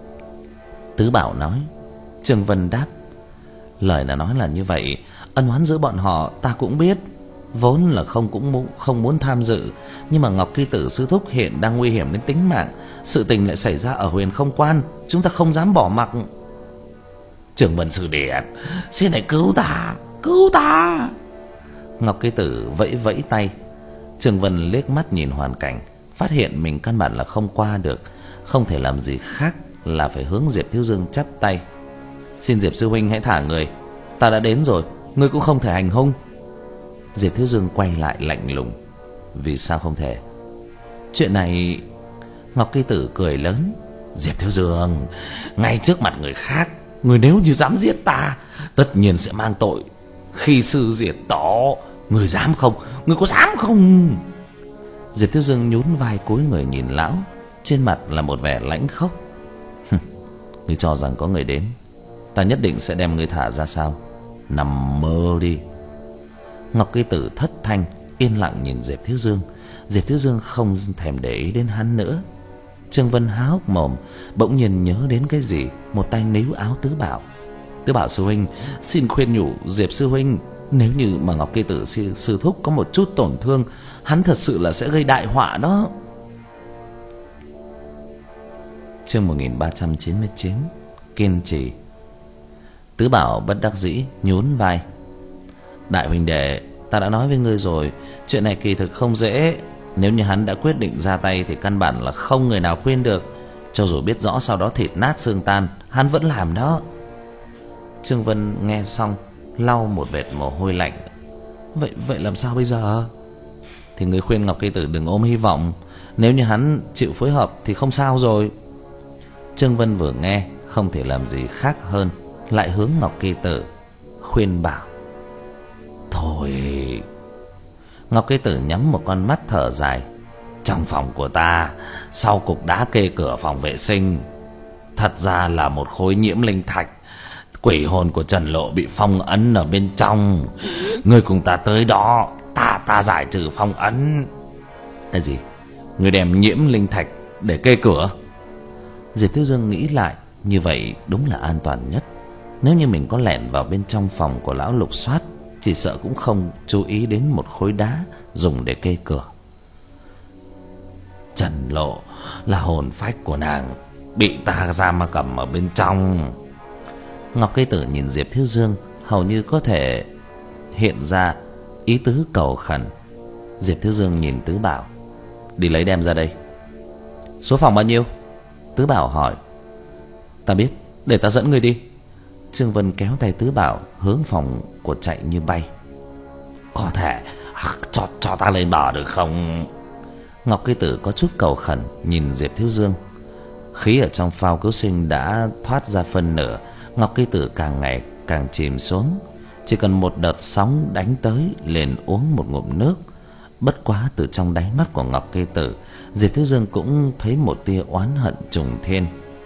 Tứ Bảo nói. Trương Vân đáp: Lời là nói là như vậy, ân oán giữa bọn họ ta cũng biết, vốn là không cũng muốn, không muốn tham dự. Nhưng mà Ngọc Kỳ Tử sư thúc hiện đang nguy hiểm đến tính mạng, sự tình lại xảy ra ở Huyền Không Quan, chúng ta không dám bỏ mặc. Trường Vân sư điệt, xin hãy cứu ta, cứu ta. Ngọc Kỳ Tử vẫy vẫy tay. Trường Vân liếc mắt nhìn hoàn cảnh, phát hiện mình căn bản là không qua được, không thể làm gì khác là phải hướng Diệp Thiếu Dương chắp tay: Xin Diệp sư huynh hãy thả người, ta đã đến rồi, ngươi cũng không thể hành hung. Diệp Thiếu Dương quay lại lạnh lùng: Vì sao không thể? Chuyện này... Ngọc Kỳ Tử cười lớn: Diệp Thiếu Dương, ngay trước mặt người khác, người nếu như dám giết ta, tất nhiên sẽ mang tội khi sư diệt tổ. Người dám không? Người có dám không? Diệp Thiếu Dương nhún vai cúi người nhìn lão, trên mặt là một vẻ lãnh khốc: Ngươi cho rằng có người đến, ta nhất định sẽ đem ngươi thả ra sao? Nằm mơ đi. Ngọc Kỳ Tử thất thanh, yên lặng nhìn Diệp Thiếu Dương. Diệp Thiếu Dương không thèm để ý đến hắn nữa. Trương Vân há hốc mồm, bỗng nhiên nhớ đến cái gì, một tay níu áo Tứ Bảo: Tứ Bảo sư huynh, xin khuyên nhủ Diệp sư huynh, nếu như mà Ngọc Kỳ Tử sư, sư thúc có một chút tổn thương, hắn thật sự là sẽ gây đại họa đó. Chương một nghìn ba trăm chín mươi chín. Kiên trì. Tứ Bảo bất đắc dĩ nhún vai: Đại huynh đệ, Ta đã nói với ngươi rồi, chuyện này kỳ thực không dễ. Nếu như hắn đã quyết định ra tay thì căn bản là không người nào khuyên được. Cho dù biết rõ sau đó thịt nát xương tan, hắn vẫn làm đó. Trương Vân nghe xong lau một vệt mồ hôi lạnh. Vậy vậy làm sao bây giờ? Thì người khuyên Ngọc Kỳ Tử đừng ôm hy vọng. Nếu như hắn chịu phối hợp thì không sao rồi. Trương Vân vừa nghe không thể làm gì khác hơn, lại hướng Ngọc Kỳ Tử khuyên bảo. Thôi. Ngọc Kỳ Tử nhắm một con mắt thở dài. Trong phòng của ta, sau cục đá kê cửa phòng vệ sinh, thật ra là một khối nhiễm linh thạch. Quỷ hồn của Trần Lộ bị phong ấn ở bên trong. Ngươi cùng ta tới đó, ta ta giải trừ phong ấn. Cái gì? Ngươi đem nhiễm linh thạch để kê cửa? Diệp Thiếu Dương nghĩ lại, như vậy đúng là an toàn nhất. Nếu như mình có lẻn vào bên trong phòng của lão lục soát, chỉ sợ cũng không chú ý đến một khối đá dùng để kê cửa. Trần Lộ là hồn phách của nàng, bị ta giam mà cầm ở bên trong. Ngọc Kỳ Tử nhìn Diệp Thiếu Dương, hầu như có thể hiện ra ý tứ cầu khẩn. Diệp Thiếu Dương nhìn Tứ Bảo. Đi lấy đem ra đây. Số phòng bao nhiêu? Tứ Bảo hỏi. Ta biết, để ta dẫn người đi. Trương Vân kéo tay Tứ Bảo hướng phòng của chạy như bay. Có thể cho, cho ta lên bờ được không? Ngọc Kỳ Tử có chút cầu khẩn nhìn Diệp Thiếu Dương. Khí ở trong phao cứu sinh đã thoát ra phân nửa. Ngọc Kỳ Tử càng ngày càng chìm xuống. Chỉ cần một đợt sóng đánh tới liền uống một ngụm nước. Bất quá từ trong đáy mắt của Ngọc Kỳ Tử, Diệp Thiếu Dương cũng thấy một tia oán hận trùng thiên.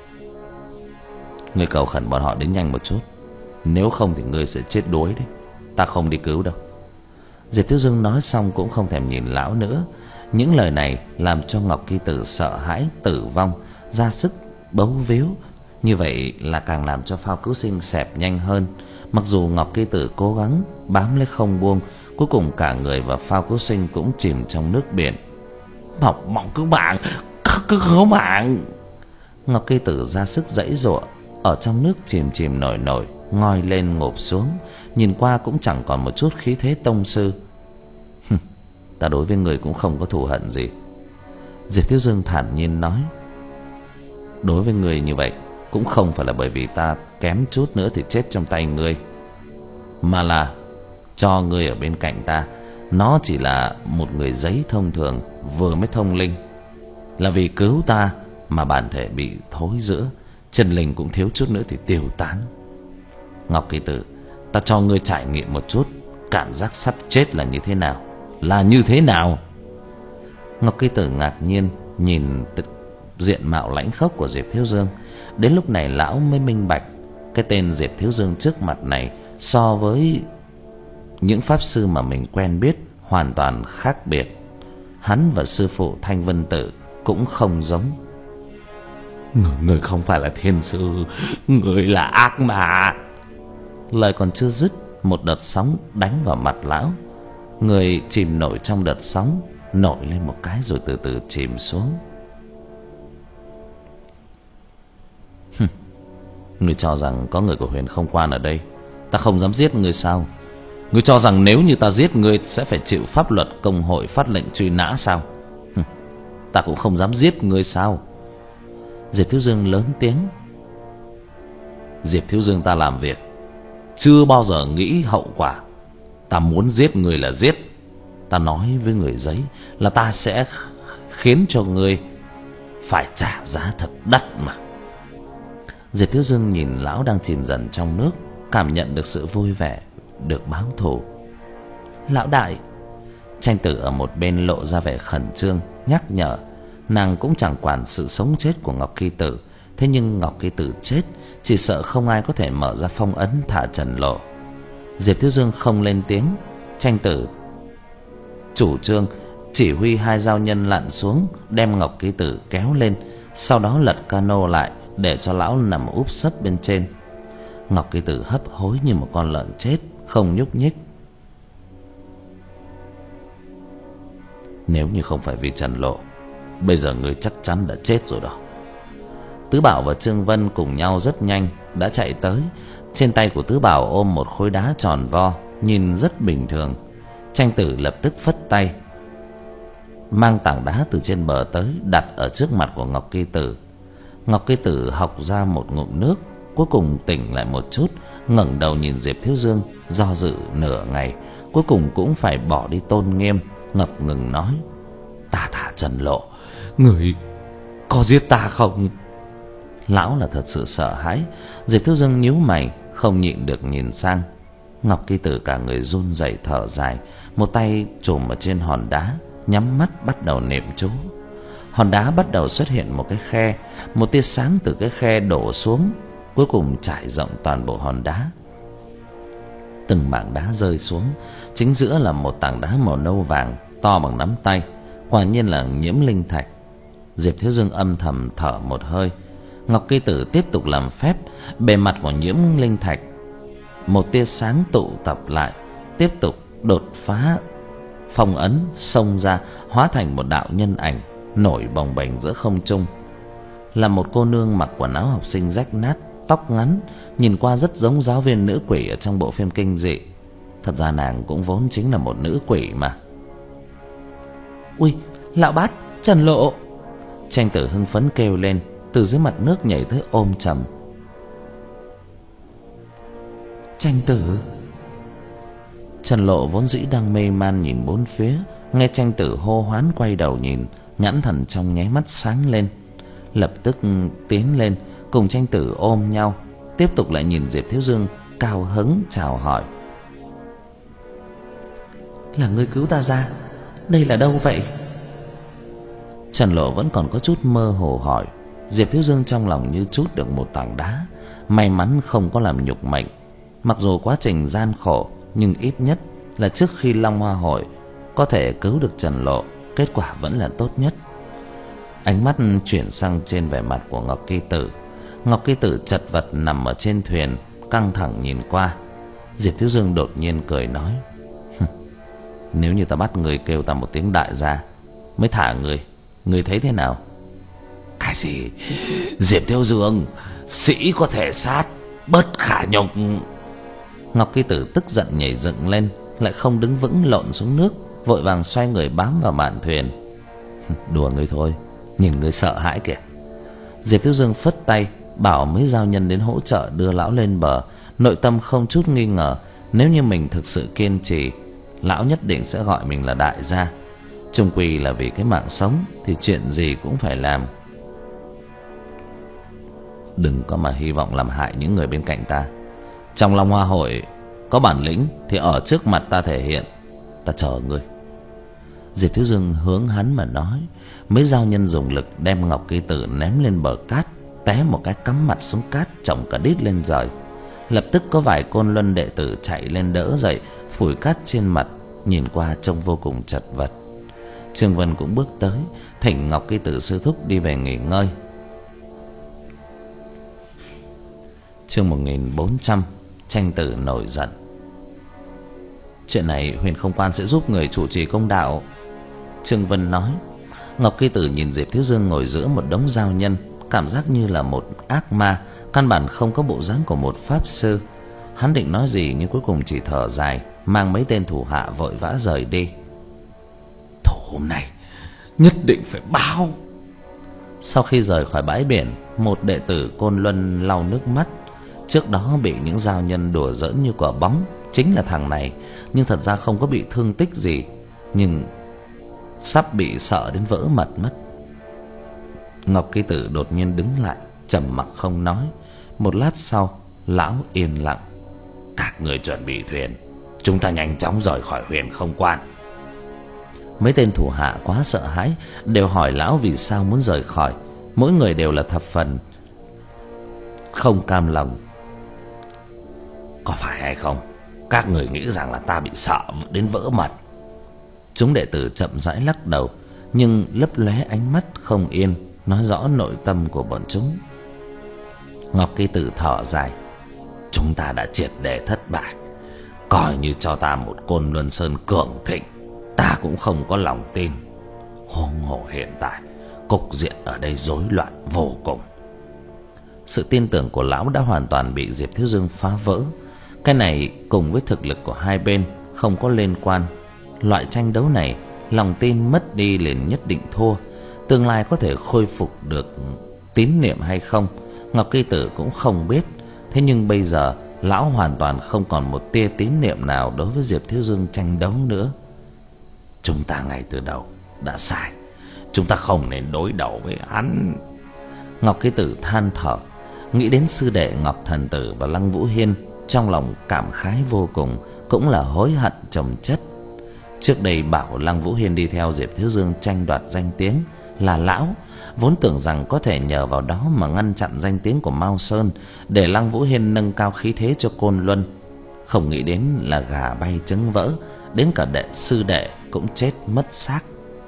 Ngươi cầu khẩn bọn họ đến nhanh một chút, nếu không thì ngươi sẽ chết đuối đấy. Ta không đi cứu đâu. Diệp Thiếu Dương nói xong cũng không thèm nhìn lão nữa. Những lời này làm cho Ngọc Kỳ Tử sợ hãi tử vong, ra sức bấu víu. Như vậy là càng làm cho phao cứu sinh xẹp nhanh hơn. Mặc dù Ngọc Kỳ Tử cố gắng bám lấy không buông, cuối cùng cả người và phao cứu sinh cũng chìm trong nước biển. Mọc mọc cứu mạng, cứu cứu mạng. Ngọc Kỳ Tử ra sức giãy giụa ở trong nước chìm chìm nổi nổi, ngoi lên ngộp xuống, nhìn qua cũng chẳng còn một chút khí thế tông sư. Ta đối với người cũng không có thù hận gì. Diệp Thiếu Dương thản nhiên nói. Đối với người như vậy cũng không phải là bởi vì ta kém chút nữa thì chết trong tay ngươi, mà là cho ngươi ở bên cạnh ta, nó chỉ là một người giấy thông thường vừa mới thông linh. Là vì cứu ta mà bản thể bị thối rữa, chân linh cũng thiếu chút nữa thì tiêu tán. Ngọc Kỳ Tử, ta cho ngươi trải nghiệm một chút cảm giác sắp chết là như thế nào. Là như thế nào? Ngọc Kỳ Tử ngạc nhiên nhìn diện mạo lãnh khốc của Diệp Thiếu Dương. Đến lúc này lão mới minh bạch, cái tên Diệp Thiếu Dương trước mặt này so với những pháp sư mà mình quen biết hoàn toàn khác biệt. Hắn và sư phụ Thanh Vân Tử cũng không giống. Người, người không phải là thiên sư, người là ác ma. Lời còn chưa dứt, một đợt sóng đánh vào mặt lão. Người chìm nổi trong đợt sóng, nổi lên một cái rồi từ từ chìm xuống. Ngươi cho rằng có người của Huyền Không Quan ở đây, ta không dám giết ngươi sao? Ngươi cho rằng nếu như ta giết ngươi sẽ phải chịu pháp luật công hội phát lệnh truy nã sao? Ta cũng không dám giết ngươi sao? Diệp Thiếu Dương lớn tiếng. Diệp Thiếu Dương ta làm việc chưa bao giờ nghĩ hậu quả. Ta muốn giết người là giết. Ta nói với người giấy là ta sẽ khiến cho ngươi phải trả giá thật đắt mà. Diệp Thiếu Dương nhìn lão đang chìm dần trong nước, cảm nhận được sự vui vẻ được báo thù. Lão đại. Tranh Tử ở một bên lộ ra vẻ khẩn trương nhắc nhở. Nàng cũng chẳng quản sự sống chết của Ngọc Kỳ Tử, thế nhưng Ngọc Kỳ Tử chết, chỉ sợ không ai có thể mở ra phong ấn thả Trần Lộ. Diệp Thiếu Dương không lên tiếng. Tranh Tử chủ trương chỉ huy hai giao nhân lặn xuống, đem Ngọc Kỳ Tử kéo lên, sau đó lật cano lại để cho lão nằm úp sấp bên trên. Ngọc Kỳ Tử hấp hối như một con lợn chết, không nhúc nhích. Nếu như không phải vì Trần Lộ, bây giờ ngươi chắc chắn đã chết rồi đó. Tứ Bảo và Trương Vân cùng nhau rất nhanh đã chạy tới. Trên tay của Tứ Bảo ôm một khối đá tròn vo, nhìn rất bình thường. Tranh Tử lập tức phất tay, mang tảng đá từ trên bờ tới đặt ở trước mặt của Ngọc Kỳ Tử. Ngọc Kỳ Tử hộc ra một ngụm nước, cuối cùng tỉnh lại một chút, ngẩng đầu nhìn Diệp Thiếu Dương, do dự nửa ngày, cuối cùng cũng phải bỏ đi tôn nghiêm, ngập ngừng nói: "Ta thả Trần Lộ, người có giết ta không?" Lão là thật sự sợ hãi. Diệp Thiếu Dương nhíu mày, không nhịn được nhìn sang. Ngọc Kỳ Tử cả người run rẩy thở dài, một tay chùm ở trên hòn đá, nhắm mắt bắt đầu niệm chú. Hòn đá bắt đầu xuất hiện một cái khe, một tia sáng từ cái khe đổ xuống, cuối cùng trải rộng toàn bộ hòn đá. Từng mảng đá rơi xuống, chính giữa là một tảng đá màu nâu vàng to bằng nắm tay, quả nhiên là nhiễm linh thạch. Diệp Thiếu Dương âm thầm thở một hơi. Ngọc Kỳ Tử tiếp tục làm phép, bề mặt của nhiễm linh thạch một tia sáng tụ tập lại, tiếp tục đột phá phong ấn, xông ra, hóa thành một đạo nhân ảnh nổi bồng bềnh giữa không trung. Là một cô nương mặc quần áo học sinh rách nát, tóc ngắn, nhìn qua rất giống giáo viên nữ quỷ ở trong bộ phim kinh dị. Thật ra nàng cũng vốn chính là một nữ quỷ mà. "Ui, lão bát, Trần Lộ!" Tranh Tử hưng phấn kêu lên, từ dưới mặt nước nhảy tới ôm chầm. "Tranh Tử!" Trần Lộ vốn dĩ đang mê man nhìn bốn phía, nghe Tranh Tử hô hoán quay đầu nhìn, nhãn thần trong nháy mắt sáng lên, lập tức tiến lên cùng Tranh Tử ôm nhau, tiếp tục lại nhìn Diệp Thiếu Dương, cao hứng chào hỏi: "Là ngươi cứu ta ra, đây là đâu vậy?" Trần Lộ vẫn còn có chút mơ hồ hỏi. Diệp Thiếu Dương trong lòng như trút được một tảng đá, may mắn không có làm nhục mệnh. Mặc dù quá trình gian khổ, nhưng ít nhất là trước khi Long Hoa Hội có thể cứu được Trần Lộ, kết quả vẫn là tốt nhất. Ánh mắt chuyển sang trên vẻ mặt của Ngọc Kỳ Tử. Ngọc Kỳ Tử chật vật nằm ở trên thuyền, căng thẳng nhìn qua. Diệp Thiếu Dương đột nhiên cười nói: "Nếu như ta bắt người kêu ta một tiếng đại gia mới thả người, người thấy thế nào?" "Cái gì? Diệp Thiếu Dương, sĩ có thể sát, bất khả nhục." Ngọc Kỳ Tử tức giận nhảy dựng lên, lại không đứng vững, lộn xuống nước, vội vàng xoay người bám vào mạn thuyền. "Đùa ngươi thôi, nhìn ngươi sợ hãi kìa." Diệp Thiếu Dương phất tay bảo mấy giao nhân đến hỗ trợ đưa lão lên bờ, nội tâm không chút nghi ngờ, nếu như mình thực sự kiên trì, lão nhất định sẽ gọi mình là đại gia. Chung quy là vì cái mạng sống thì chuyện gì cũng phải làm. Đừng có mà hy vọng làm hại những người bên cạnh ta. Trong Long Hoa Hội có bản lĩnh thì ở trước mặt ta thể hiện, ta chờ ngươi." Diệp Thiếu Dương hướng hắn mà nói. Mấy giao nhân dùng lực đem Ngọc Kỳ Tử ném lên bờ cát, té một cái cắm mặt xuống cát, chồng cả đít lên trời. Lập tức có vài côn luân đệ tử chạy lên đỡ dậy, phủi cát trên mặt, nhìn qua trông vô cùng chật vật. Trương Vân cũng bước tới, thỉnh Ngọc Kỳ Tử sư thúc đi về nghỉ ngơi. Chương một nghìn bốn trăm. Tranh Tử nổi giận. "Chuyện này Huyền Không Quan sẽ giúp người chủ trì công đạo." Trương Vân nói. Ngọc Kỳ Tử nhìn Diệp Thiếu Dương ngồi giữa một đống giao nhân, cảm giác như là một ác ma, căn bản không có bộ dáng của một pháp sư. Hắn định nói gì nhưng cuối cùng chỉ thở dài, mang mấy tên thủ hạ vội vã rời đi. "Thủ hôm nay nhất định phải báo." Sau khi rời khỏi bãi biển, một đệ tử Côn Luân lau nước mắt. Trước đó bị những giao nhân đùa giỡn như quả bóng chính là thằng này, nhưng thật ra không có bị thương tích gì, nhưng sắp bị sợ đến vỡ mật mất. Ngọc Kỳ Tử đột nhiên đứng lại, trầm mặc không nói. Một lát sau, lão yên lặng: "Các người chuẩn bị thuyền, chúng ta nhanh chóng rời khỏi Huyền Không Quan." Mấy tên thủ hạ quá sợ hãi, đều hỏi lão vì sao muốn rời khỏi. Mỗi người đều là thập phần không cam lòng. "Có phải hay không, các người nghĩ rằng là ta bị sợ đến vỡ mật?" Chúng đệ tử chậm rãi lắc đầu, nhưng lấp lóe ánh mắt không yên, nói rõ nội tâm của bọn chúng. Ngọc Kỳ Tử thở dài: "Chúng ta đã triệt để thất bại, coi như cho ta một Côn Luân Sơn cường thịnh, ta cũng không có lòng tin. Huống hồ hiện tại cục diện ở đây rối loạn vô cùng." Sự tin tưởng của lão đã hoàn toàn bị Diệp Thiếu Dương phá vỡ. Cái này cùng với thực lực của hai bên không có liên quan. loại tranh đấu này, lòng tin mất đi liền nhất định thua. Tương lai có thể khôi phục được tín niệm hay không, Ngọc Kỳ Tử cũng không biết. Thế nhưng bây giờ lão hoàn toàn không còn một tia tín niệm nào đối với Diệp Thiếu Dương tranh đấu nữa. Chúng ta ngay từ đầu đã sai, chúng ta không nên đối đầu với hắn. Ngọc Kỳ Tử than thở, nghĩ đến sư đệ Ngọc Thần Tử và Lăng Vũ Hiên, trong lòng cảm khái vô cùng, cũng là hối hận chồng chất. Trước đây bảo Lăng Vũ Hiên đi theo Diệp Thiếu Dương tranh đoạt danh tiếng là lão vốn tưởng rằng có thể nhờ vào đó mà ngăn chặn danh tiếng của Mao Sơn, để Lăng Vũ Hiên nâng cao khí thế cho Côn Luân. Không nghĩ đến là gà bay trứng vỡ, đến cả đệ sư đệ cũng chết mất xác.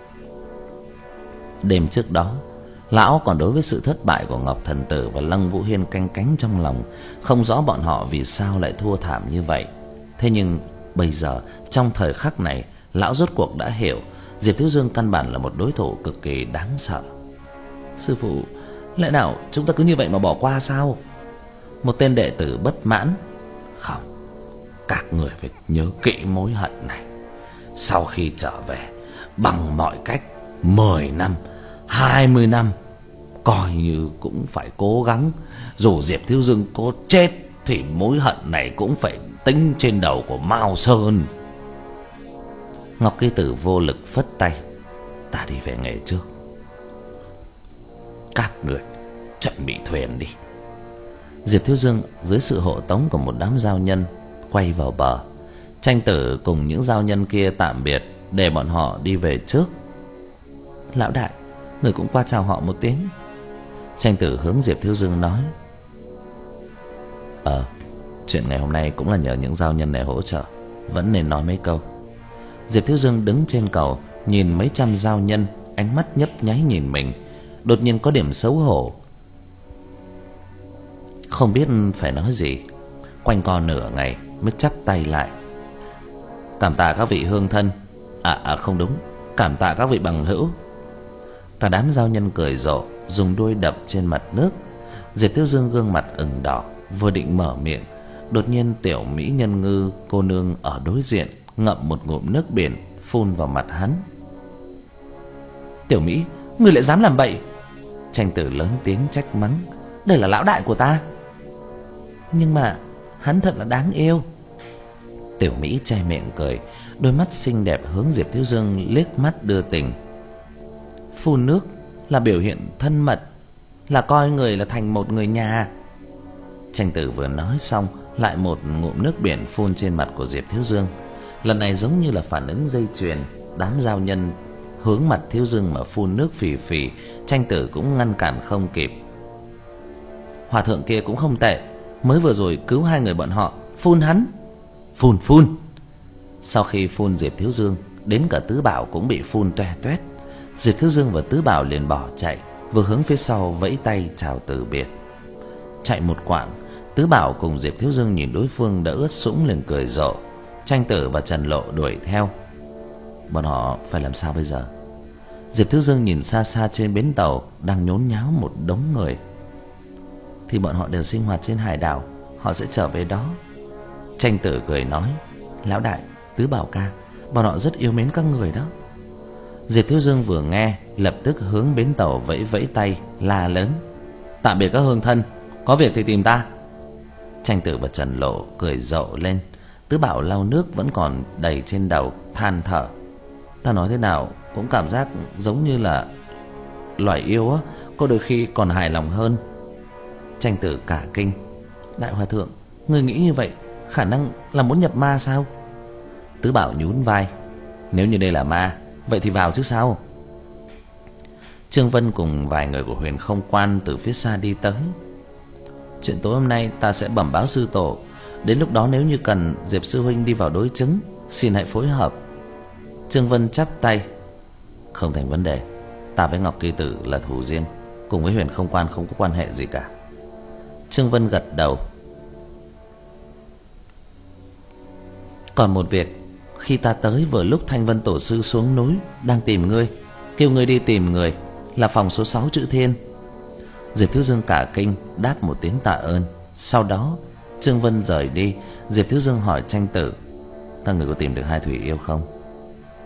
Đêm trước đó, lão còn đối với sự thất bại của Ngọc Thần Tử và Lăng Vũ Hiên canh cánh trong lòng, không rõ bọn họ vì sao lại thua thảm như vậy. Thế nhưng bây giờ, trong thời khắc này, lão rốt cuộc đã hiểu Diệp Thiếu Dương căn bản là một đối thủ cực kỳ đáng sợ. Sư phụ, lẽ nào chúng ta cứ như vậy mà bỏ qua sao? Một tên đệ tử bất mãn. Không, các người phải nhớ kỹ mối hận này. Sau khi trở về, bằng mọi cách, mười năm, hai mươi năm, coi như cũng phải cố gắng. Dù Diệp Thiếu Dương có chết thì mối hận này cũng phải tính trên đầu của Mao Sơn. Ngọc Kỳ Tử vô lực phất tay. Ta đi về nghề trước. Các người chuẩn bị thuyền đi. Diệp Thiếu Dương dưới sự hộ tống của một đám giao nhân quay vào bờ. Tranh Tử cùng những giao nhân kia tạm biệt, để bọn họ đi về trước. Lão đại, người cũng qua chào họ một tiếng. Tranh Tử hướng Diệp Thiếu Dương nói. Ờ, chuyện ngày hôm nay cũng là nhờ những giao nhân này hỗ trợ, vẫn nên nói mấy câu. Diệp Thiếu Dương đứng trên cầu, nhìn mấy trăm giao nhân, ánh mắt nhấp nháy nhìn mình, đột nhiên có điểm xấu hổ, không biết phải nói gì. Quanh co nửa ngày mới chắp tay lại. Cảm tạ các vị hương thân. À, à không đúng, cảm tạ các vị bằng hữu. Cả đám giao nhân cười rộ, dùng đuôi đập trên mặt nước. Diệp Thiếu Dương gương mặt ửng đỏ, vừa định mở miệng, đột nhiên tiểu mỹ nhân Ngư cô nương ở đối diện ngậm một ngụm nước biển phun vào mặt hắn. Tiểu Mỹ, ngươi lại dám làm bậy? Tranh Tử lớn tiếng trách mắng. Đây là lão đại của ta. Nhưng mà hắn thật là đáng yêu. Tiểu Mỹ che miệng cười, đôi mắt xinh đẹp hướng Diệp Thiếu Dương liếc mắt đưa tình. Phun nước là biểu hiện thân mật, là coi người là thành một người nhà. Tranh Tử vừa nói xong, lại một ngụm nước biển phun trên mặt của Diệp Thiếu Dương. Lần này giống như là phản ứng dây chuyền, đám giao nhân hướng mặt Thiếu Dương mà phun nước phì phì, Tranh Tử cũng ngăn cản không kịp. Hòa thượng kia cũng không tệ, mới vừa rồi cứu hai người bọn họ, phun hắn. Phun phun. Sau khi phun Diệp Thiếu Dương, đến cả Tứ Bảo cũng bị phun toe toét. Diệp Thiếu Dương và Tứ Bảo liền bỏ chạy, vừa hướng phía sau vẫy tay chào từ biệt. Chạy một quãng, Tứ Bảo cùng Diệp Thiếu Dương nhìn đối phương đã ướt sũng liền cười rộ. Tranh Tử và Trần Lộ đuổi theo. Bọn họ phải làm sao bây giờ? Diệp Thiếu Dương nhìn xa xa trên bến tàu đang nhốn nháo một đống người. Thì bọn họ đều sinh hoạt trên hải đảo, họ sẽ trở về đó. Tranh Tử cười nói. Lão đại, Tứ Bảo ca, bọn họ rất yêu mến các người đó. Diệp Thiếu Dương vừa nghe, lập tức hướng bến tàu vẫy vẫy tay la lớn. Tạm biệt các hương thân, có việc thì tìm ta. Tranh Tử và Trần Lộ cười rộ lên. Tứ Bảo lau nước vẫn còn đầy trên đầu, than thở. Ta nói thế nào cũng cảm giác giống như là loài yêu á, có đôi khi còn hài lòng hơn. Tranh Tử cả kinh. Đại hòa thượng, người nghĩ như vậy khả năng là muốn nhập ma sao? Tứ Bảo nhún vai. Nếu như đây là ma, vậy thì vào chứ sao? Trương Vân cùng vài người của Huyền Không Quan từ phía xa đi tới. Chuyện tối hôm nay ta sẽ bẩm báo sư tổ, đến lúc đó nếu như cần Diệp sư huynh đi vào đối chứng, xin hãy phối hợp. Trương Vân chắp tay. Không thành vấn đề, ta với Ngọc Kỳ Tử là thù riêng, cùng với Huyền Không Quan không có quan hệ gì cả. Trương Vân gật đầu. Còn một việc, khi ta tới vừa lúc Thanh Vân tổ sư xuống núi đang tìm ngươi, kêu ngươi đi tìm người, là phòng số sáu chữ Thiên. Diệp Thiếu Dương cả kinh đáp một tiếng tạ ơn. Sau đó Trương Vân rời đi. Diệp Thiếu Dương hỏi Tranh Tử, các người có tìm được hai thủy yêu không?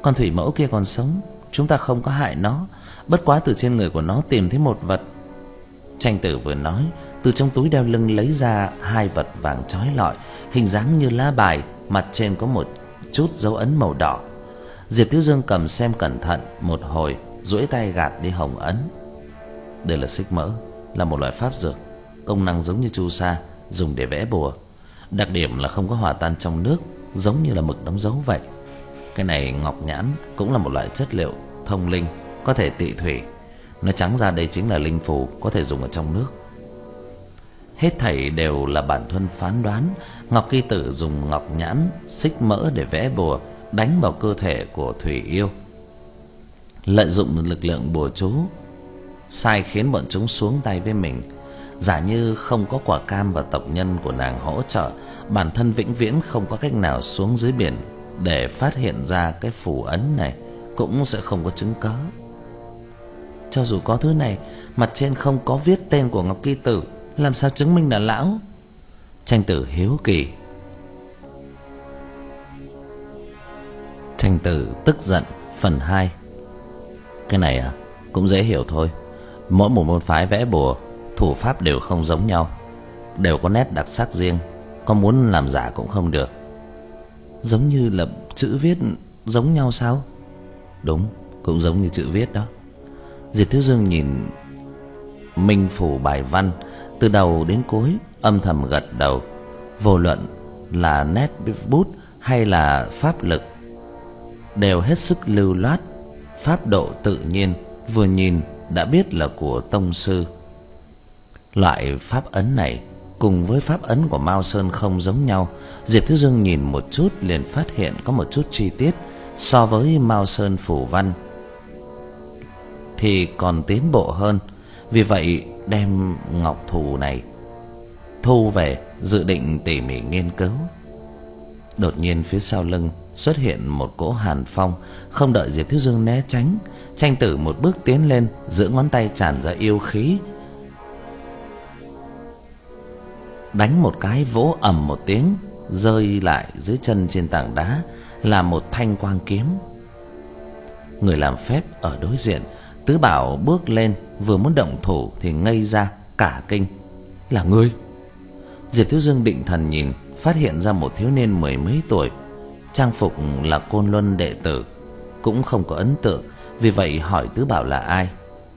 Con thủy mẫu kia còn sống, chúng ta không có hại nó, bất quá từ trên người của nó tìm thấy một vật. Tranh tử vừa nói, từ trong túi đeo lưng lấy ra hai vật vàng chói lọi, hình dáng như lá bài, mặt trên có một chút dấu ấn màu đỏ. Diệp Thiếu Dương cầm xem cẩn thận một hồi, duỗi tay gạt đi hồng ấn. Đây là xích mỡ, là một loại pháp dược, công năng giống như chu sa, dùng để vẽ bùa. Đặc điểm là không có hòa tan trong nước, giống như là mực đóng dấu vậy. Cái này ngọc nhãn cũng là một loại chất liệu thông linh, có thể tị thủy. Nói trắng ra đây chính là linh phù có thể dùng ở trong nước. Hết thảy đều là bản thân phán đoán. Ngọc Kỳ Tử dùng ngọc nhãn, xích mỡ để vẽ bùa, đánh vào cơ thể của Thủy Yêu, lợi dụng lực lượng bùa chú, sai khiến bọn chúng xuống tay với mình. Giả như không có quả cam và tộc nhân của nàng hỗ trợ, bản thân vĩnh viễn không có cách nào xuống dưới biển để phát hiện ra cái phù ấn này, cũng sẽ không có chứng cớ. Cho dù có thứ này, mặt trên không có viết tên của Ngọc Kỳ Tử, làm sao chứng minh là lão? Tranh tử hiếu kỳ. Tranh tử tức giận. Phần hai. Cái này à, cũng dễ hiểu thôi. Mỗi một môn phái vẽ bùa, thủ pháp đều không giống nhau, đều có nét đặc sắc riêng, có muốn làm giả cũng không được. Giống như là chữ viết giống nhau sao? Đúng, cũng giống như chữ viết đó. Diệp Thiếu Dương nhìn minh phủ bài văn từ đầu đến cuối, âm thầm gật đầu. Vô luận là nét bút hay là pháp lực đều hết sức lưu loát, pháp độ tự nhiên, vừa nhìn đã biết là của tông sư. Loại pháp ấn này cùng với pháp ấn của Mao Sơn không giống nhau. Diệp Thiếu Dương nhìn một chút liền phát hiện có một chút chi tiết so với Mao Sơn phủ văn thì còn tiến bộ hơn. Vì vậy đem ngọc thù này thu về, dự định tỉ mỉ nghiên cứu. Đột nhiên phía sau lưng xuất hiện một cỗ hàn phong, không đợi Diệp Thiếu Dương né tránh, Tranh tử một bước tiến lên, giữa ngón tay tràn ra yêu khí, đánh một cái, vỗ ầm một tiếng, rơi lại dưới chân trên tảng đá là một thanh quang kiếm. Người làm phép ở đối diện, Tứ Bảo bước lên vừa muốn động thủ thì ngây ra cả kinh. Là ngươi? Diệp Thiếu Dương định thần nhìn, phát hiện ra một thiếu niên mười mấy tuổi, trang phục là Côn Luân đệ tử, cũng không có ấn tượng, vì vậy hỏi Tứ Bảo là ai.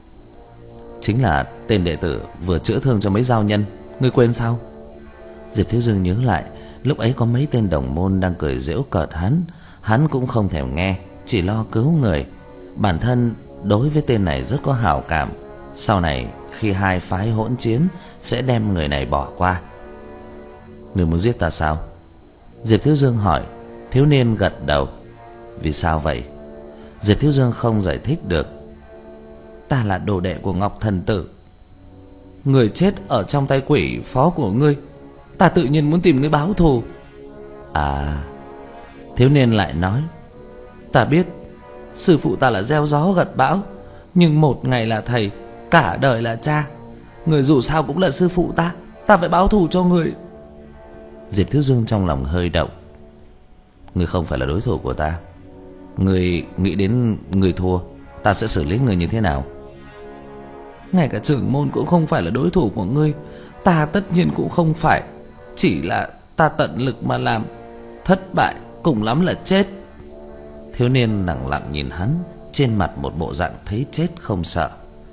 Chính là tên đệ tử vừa chữa thương cho mấy giao nhân, ngươi quên sao? Diệp Thiếu Dương nhớ lại, lúc ấy có mấy tên đồng môn đang cười giễu cợt hắn, hắn cũng không thèm nghe, chỉ lo cứu người. Bản thân đối với tên này rất có hảo cảm, sau này khi hai phái hỗn chiến sẽ đem người này bỏ qua. Ngươi muốn giết ta sao? Diệp Thiếu Dương hỏi. Thiếu niên gật đầu. Vì sao vậy? Diệp Thiếu Dương không giải thích được. Ta là đồ đệ của Ngọc Thần Tử, người chết ở trong tay quỷ phó của ngươi, ta tự nhiên muốn tìm ngươi báo thù. À, thiếu niên lại nói, ta biết sư phụ ta là gieo gió gặt bão, nhưng một ngày là thầy, cả đời là cha. Người dù sao cũng là sư phụ ta, ta phải báo thù cho người. Diệp Thiếu Dương trong lòng hơi động. Ngươi không phải là đối thủ của ta, ngươi nghĩ đến người thua, ta sẽ xử lý người như thế nào? Ngay cả trưởng môn cũng không phải là đối thủ của ngươi, ta tất nhiên cũng không phải. Chỉ là ta tận lực mà làm, thất bại cùng lắm là chết. Thiếu niên lặng lặng nhìn hắn, trên mặt một bộ dạng thấy chết không sợ.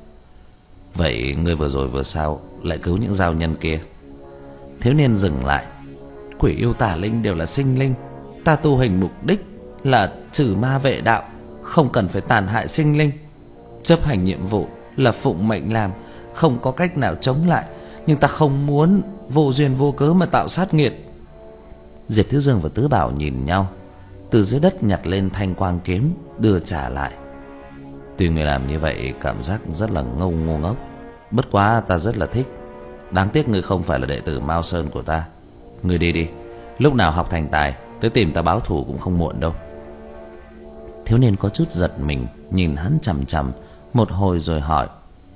Vậy ngươi vừa rồi vừa sao lại cứu những giao nhân kia? Thiếu niên dừng lại. Quỷ yêu tà linh đều là sinh linh, ta tu hành mục đích là trừ ma vệ đạo, không cần phải tàn hại sinh linh. Chấp hành nhiệm vụ là phụng mệnh làm, không có cách nào chống lại, nhưng ta không muốn vô duyên vô cớ mà tạo sát nghiệt. Diệp Thiếu Dương và Tứ Bảo nhìn nhau, từ dưới đất nhặt lên thanh quang kiếm đưa trả lại. Tuy người làm như vậy cảm giác rất là ngâu ngu ngốc, bất quá ta rất là thích. Đáng tiếc người không phải là đệ tử Mao Sơn của ta. Người đi đi, lúc nào học thành tài tới tìm ta báo thù cũng không muộn đâu. Thiếu niên có chút giật mình, nhìn hắn chằm chằm một hồi rồi hỏi.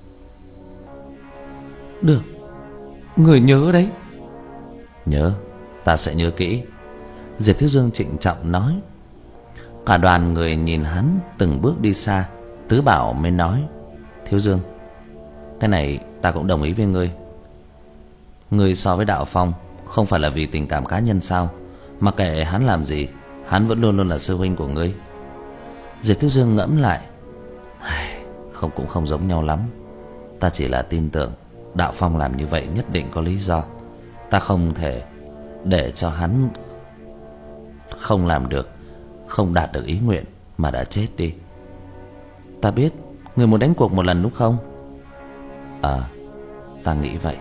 Được, người nhớ đấy. Nhớ, ta sẽ nhớ kỹ. Diệp Thiếu Dương trịnh trọng nói. Cả đoàn người nhìn hắn từng bước đi xa. Tứ Bảo mới nói: Thiếu Dương, cái này ta cũng đồng ý với ngươi. Ngươi so với Đạo Phong không phải là vì tình cảm cá nhân sao? Mà kệ hắn làm gì, hắn vẫn luôn luôn là sư huynh của ngươi. Diệp Thiếu Dương ngẫm lại: Không, cũng không giống nhau lắm. Ta chỉ là tin tưởng Đạo Phong làm như vậy nhất định có lý do. Ta không thể để cho hắn không làm được, không đạt được ý nguyện mà đã chết đi. Ta biết người muốn đánh cuộc một lần đúng không? Ờ, à, ta nghĩ vậy.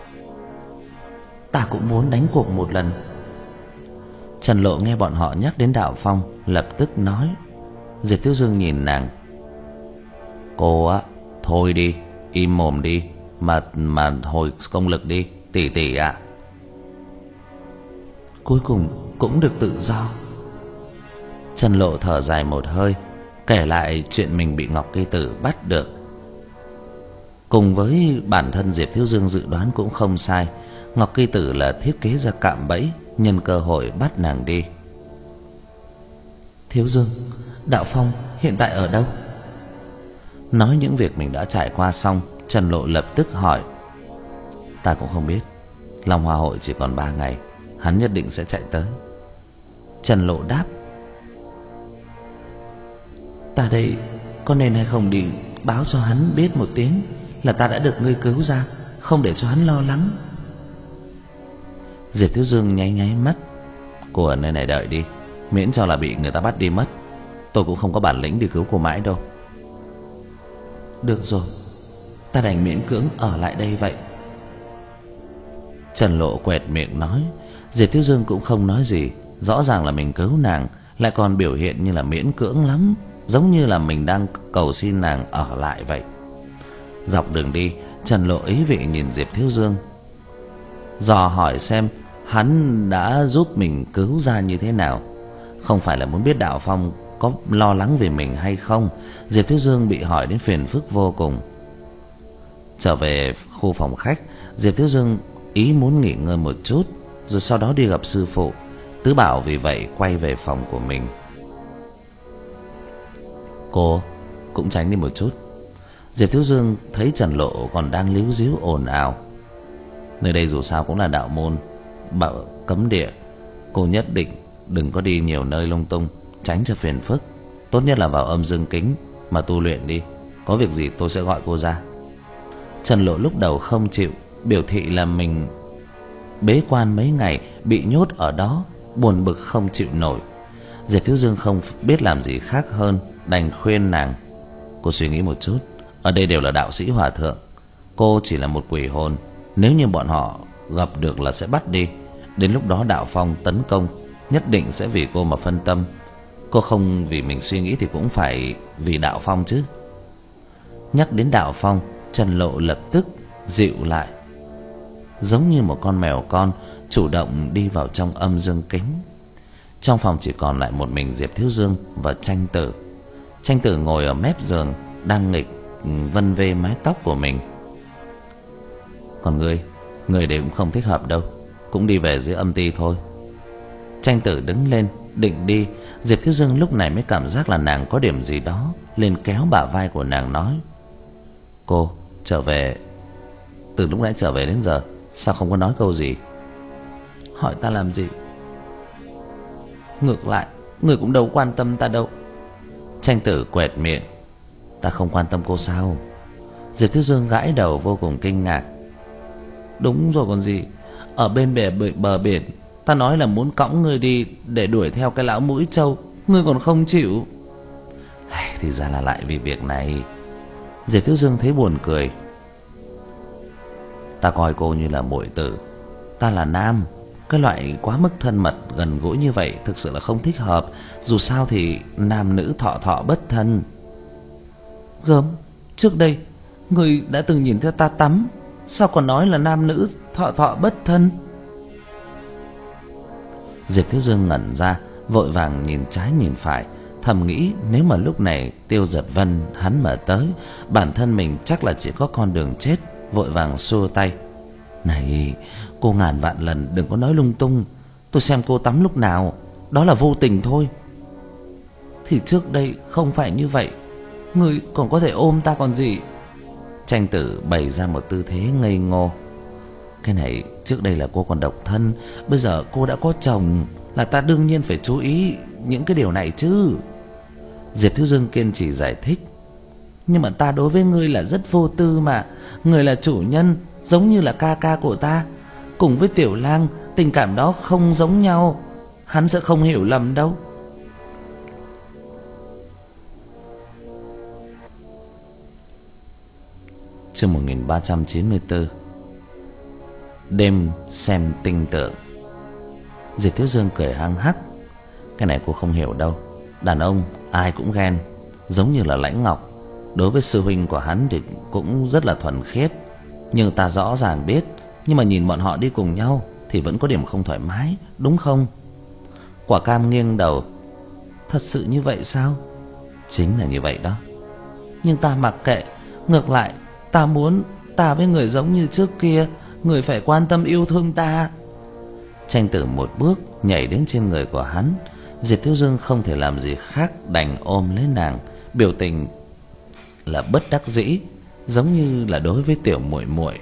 Ta cũng muốn đánh cuộc một lần. Trần Lộ nghe bọn họ nhắc đến Đạo Phong lập tức nói. Diệp Thiếu Dương nhìn nàng: Cô á, thôi đi, im mồm đi, mà mà hồi công lực đi, tỷ tỷ ạ. Cuối cùng cũng được tự do. Trần Lộ thở dài một hơi, kể lại chuyện mình bị Ngọc Kỳ Tử bắt được. Cùng với bản thân Diệp Thiếu Dương dự đoán cũng không sai, Ngọc Kỳ Tử là thiết kế ra cạm bẫy, nhân cơ hội bắt nàng đi. Thiếu Dương, Đạo Phong hiện tại ở đâu? Nói những việc mình đã trải qua xong, Trần Lộ lập tức hỏi: Ta cũng không biết. Long Hoa hội chỉ còn ba ngày, hắn nhất định sẽ chạy tới. Trần Lộ đáp: Ta đây có nên hay không đi báo cho hắn biết một tiếng là ta đã được ngươi cứu ra, không để cho hắn lo lắng. Diệp Thiếu Dương nháy nháy mắt: Cô ở nơi này đợi đi, miễn cho là bị người ta bắt đi mất. Tôi cũng không có bản lĩnh đi cứu cô mãi đâu. Được rồi, ta đành miễn cưỡng ở lại đây vậy. Trần Lộ quẹt miệng nói. Diệp Thiếu Dương cũng không nói gì. Rõ ràng là mình cứu nàng, lại còn biểu hiện như là miễn cưỡng lắm, giống như là mình đang cầu xin nàng ở lại vậy. Dọc đường đi, Trần Lộ ý vị nhìn Diệp Thiếu Dương, dò hỏi xem hắn đã giúp mình cứu ra như thế nào. Không phải là muốn biết Đạo Phong có lo lắng về mình hay không. Diệp Thiếu Dương bị hỏi đến phiền phức vô cùng. Trở về khu phòng khách, Diệp Thiếu Dương ý muốn nghỉ ngơi một chút, rồi sau đó đi gặp sư phụ. Tứ Bảo vì vậy quay về phòng của mình. Cô cũng tránh đi một chút. Diệp Thiếu Dương thấy Trần Lộ còn đang líu díu ồn ào. Nơi đây dù sao cũng là đạo môn, bảo cấm địa. Cô nhất định đừng có đi nhiều nơi lung tung, tránh cho phiền phức. Tốt nhất là vào âm dương kính mà tu luyện đi. Có việc gì tôi sẽ gọi cô ra. Trần Lộ lúc đầu không chịu, biểu thị là mình bế quan mấy ngày, bị nhốt ở đó, buồn bực không chịu nổi. Diệp Thiếu Dương không biết làm gì khác hơn, đành khuyên nàng: Cô suy nghĩ một chút, ở đây đều là đạo sĩ hòa thượng, cô chỉ là một quỷ hồn. Nếu như bọn họ gặp được là sẽ bắt đi. Đến lúc đó Đạo Phong tấn công, nhất định sẽ vì cô mà phân tâm. Cô không vì mình suy nghĩ thì cũng phải vì Đạo Phong chứ. Nhắc đến Đạo Phong, Trần Lộ lập tức dịu lại, giống như một con mèo con chủ động đi vào trong âm dương kính. Trong phòng chỉ còn lại một mình Diệp Thiếu Dương và Tranh Tử. Tranh Tử ngồi ở mép giường, đang nghịch vân vê mái tóc của mình. Còn ngươi, ngươi đấy cũng không thích hợp đâu, cũng đi về dưới âm ti thôi. Tranh Tử đứng lên định đi. Diệp Thiếu Dương lúc này mới cảm giác là nàng có điểm gì đó, liền kéo bả vai của nàng nói: Cô trở về, từ lúc nãy trở về đến giờ sao không có nói câu gì? Hỏi ta làm gì? Ngược lại, người cũng đâu quan tâm ta đâu. Tranh Tử quẹt miệng: Ta không quan tâm cô sao? Diệp Thiếu Dương gãi đầu vô cùng kinh ngạc. Đúng rồi còn gì. Ở bên bể bờ biển, ta nói là muốn cõng ngươi đi để đuổi theo cái lão mũi trâu, ngươi còn không chịu. Thì ra là lại vì việc này. Diệp Thiếu Dương thấy buồn cười. Ta coi cô như là muội tử, ta là nam. Cái loại quá mức thân mật gần gũi như vậy thực sự là không thích hợp. Dù sao thì nam nữ thọ thọ bất thân. Gớm, trước đây ngươi đã từng nhìn thấy ta tắm, sao còn nói là nam nữ thọ thọ bất thân? Diệp Thiếu Dương ngẩn ra, vội vàng nhìn trái nhìn phải, thầm nghĩ nếu mà lúc này Tiêu Giật Vân hắn mà tới, bản thân mình chắc là chỉ có con đường chết. Vội vàng xua tay: Này, cô ngàn vạn lần đừng có nói lung tung. Tôi xem cô tắm lúc nào, đó là vô tình thôi. thì trước đây không phải như vậy. Ngươi còn có thể ôm ta còn gì. Tranh Tử bày ra một tư thế ngây ngô. Cái này trước đây là cô còn độc thân, bây giờ cô đã có chồng, là ta đương nhiên phải chú ý những cái điều này chứ. Diệp Thiếu Dương kiên trì giải thích. Nhưng mà ta đối với ngươi là rất vô tư mà. Ngươi là chủ nhân, giống như là ca ca của ta. Cùng với Tiểu Lang, tình cảm đó không giống nhau. Hắn sẽ không hiểu lầm đâu. Chương một nghìn ba trăm chín mươi tư. Đêm xem tinh tượng. Diệp Thiếu Dương cười hăng hắc. Cái này cô không hiểu đâu. Đàn ông ai cũng ghen. Giống như là Lãnh Ngọc, đối với sư huynh của hắn thì cũng rất là thuần khiết. Nhưng ta rõ ràng biết, nhưng mà nhìn bọn họ đi cùng nhau thì vẫn có điểm không thoải mái, đúng không? Quả Cam nghiêng đầu. Thật sự như vậy sao? Chính là như vậy đó. Nhưng ta mặc kệ. Ngược lại ta muốn ta với người giống như trước kia. Người phải quan tâm yêu thương ta. Tranh Tử một bước nhảy đến trên người của hắn. Diệp Thiếu Dương không thể làm gì khác đành ôm lấy nàng, biểu tình là bất đắc dĩ, giống như là đối với tiểu muội muội.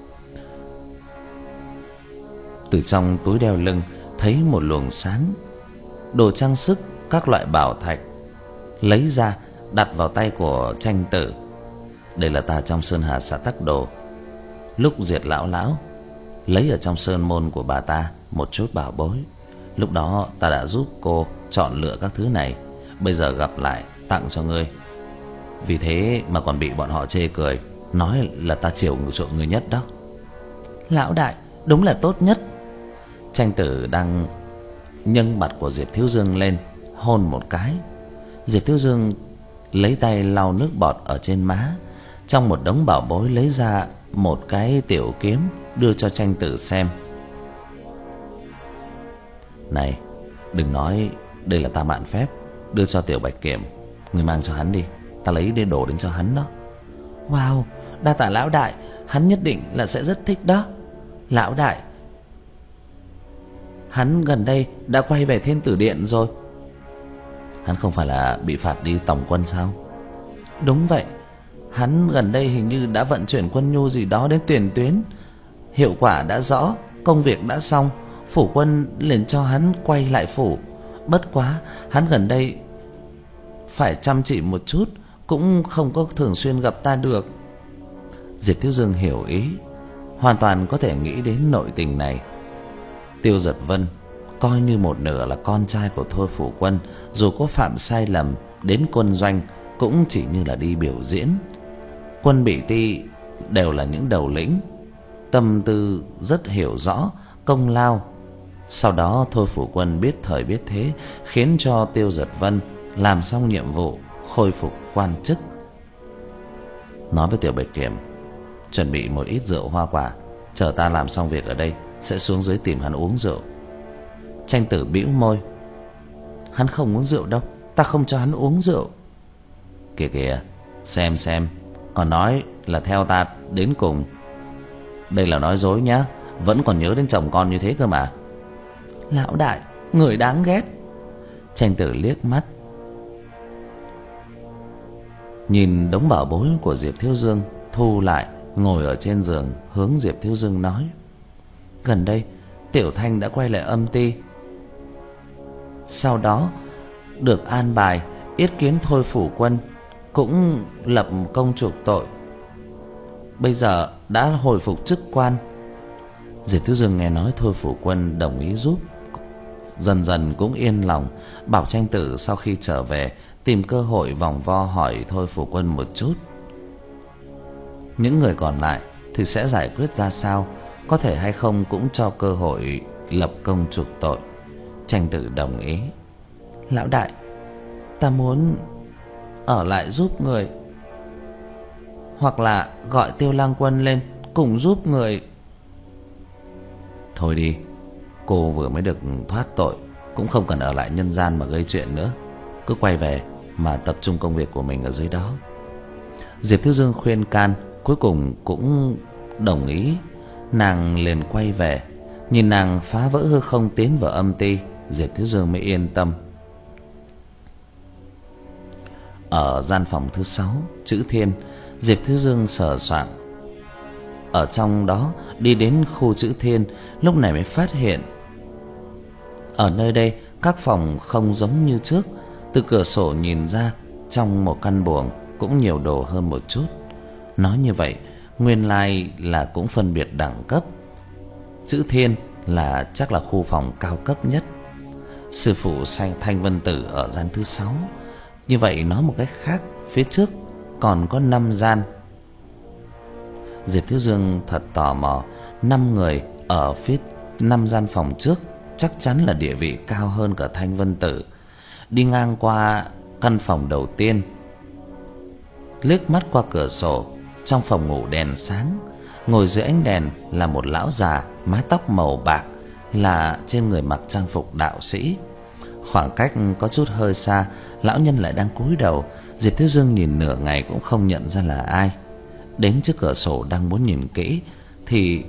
Từ trong túi đeo lưng thấy một luồng sáng, đồ trang sức các loại bảo thạch, lấy ra đặt vào tay của Tranh Tử. Đây là ta trong Sơn Hà xã Tắc Đồ lúc diệt lão lão, lấy ở trong sơn môn của bà ta một chút bảo bối. Lúc đó ta đã giúp cô chọn lựa các thứ này, bây giờ gặp lại tặng cho ngươi. Vì thế mà còn bị bọn họ chê cười, nói là ta chiều chuộng ngươi nhất đó. Lão đại, đúng là tốt nhất. Tranh Tử đang nâng mặt của Diệp Thiếu Dương lên, hôn một cái. Diệp Thiếu Dương lấy tay lau nước bọt ở trên má. Trong một đống bảo bối lấy ra một cái tiểu kiếm, đưa cho Tranh Tử xem. Này, đừng nói đây là ta mạn phép đưa cho Tiểu Bạch Kiểm. Ngươi mang cho hắn đi, ta lấy để đổ đến cho hắn đó. Wow, đa tạ lão đại, hắn nhất định là sẽ rất thích đó. Lão đại, hắn gần đây đã quay về Thiên Tử Điện rồi. Hắn không phải là bị phạt đi tổng quân sao? Đúng vậy, hắn gần đây hình như đã vận chuyển quân nhu gì đó đến tiền tuyến. Hiệu quả đã rõ, công việc đã xong, phủ quân liền cho hắn quay lại phủ. Bất quá hắn gần đây phải chăm chỉ một chút, cũng không có thường xuyên gặp ta được. Diệp Thiếu Dương hiểu ý, hoàn toàn có thể nghĩ đến nội tình này. Tiêu Giật Vân coi như một nửa là con trai của Thôi phủ quân, dù có phạm sai lầm đến quân doanh cũng chỉ như là đi biểu diễn. Quân Bị Ti đều là những đầu lĩnh, tâm tư rất hiểu rõ công lao. Sau đó Thôi phủ quân biết thời biết thế, khiến cho Tiêu Giật Vân làm xong nhiệm vụ khôi phục quan chức. Nói với Tiểu Bạch Kiểm chuẩn bị một ít rượu hoa quả, chờ ta làm xong việc ở đây sẽ xuống dưới tìm hắn uống rượu. Tranh Tử bĩu môi. Hắn không uống rượu đâu, ta không cho hắn uống rượu. Kìa kìa, xem xem, còn nói là theo ta đến cùng. Đây là nói dối nhá, vẫn còn nhớ đến chồng con như thế cơ mà. Lão đại, người đáng ghét. Tranh Tử liếc mắt nhìn đống bảo bối của Diệp Thiếu Dương, thu lại, ngồi ở trên giường, hướng Diệp Thiếu Dương nói. Gần đây Tiểu Thanh đã quay lại âm ty, sau đó được an bài yết kiến Thôi phủ quân, cũng lập công chuộc tội, bây giờ đã hồi phục chức quan. Diệp Thiếu Dương nghe nói Thôi phủ quân đồng ý giúp, dần dần cũng yên lòng, bảo Tranh Tử sau khi trở về tìm cơ hội vòng vo hỏi Thôi phủ quân một chút. Những người còn lại thì sẽ giải quyết ra sao, có thể hay không cũng cho cơ hội lập công chuộc tội. Tranh Tử đồng ý. Lão đại, ta muốn ở lại giúp người, hoặc là gọi Tiêu Lang Quân lên cùng giúp người. Thôi đi, cô vừa mới được thoát tội, cũng không cần ở lại nhân gian mà gây chuyện nữa, cứ quay về mà tập trung công việc của mình ở dưới đó. Diệp Thiếu Dương khuyên can, cuối cùng cũng đồng ý. Nàng liền quay về. Nhìn nàng phá vỡ hư không tiến vào âm ty, Diệp Thiếu Dương mới yên tâm. Ở gian phòng thứ sáu, chữ Thiên, Diệp Thiếu Dương sờ soạng ở trong đó, đi đến khu chữ Thiên, lúc này mới phát hiện ở nơi đây các phòng không giống như trước. Từ cửa sổ nhìn ra, trong một căn buồng cũng nhiều đồ hơn một chút. Nói như vậy, nguyên lai là cũng phân biệt đẳng cấp. Chữ Thiên là chắc là khu phòng cao cấp nhất. Sư phụ say Thanh Vân Tử ở gian thứ sáu. Như vậy nói một cách khác, phía trước còn có năm gian. Diệp Thiếu Dương thật tò mò, năm người ở phía năm gian phòng trước chắc chắn là địa vị cao hơn cả Thanh Vân Tử. Đi ngang qua căn phòng đầu tiên, liếc mắt qua cửa sổ, trong phòng ngủ đèn sáng, ngồi dưới ánh đèn là một lão già mái tóc màu bạc, là trên người mặc trang phục đạo sĩ. Khoảng cách có chút hơi xa, lão nhân lại đang cúi đầu. Diệp Thiếu Dương nhìn nửa ngày cũng không nhận ra là ai. Đến trước cửa sổ đang muốn nhìn kỹ thì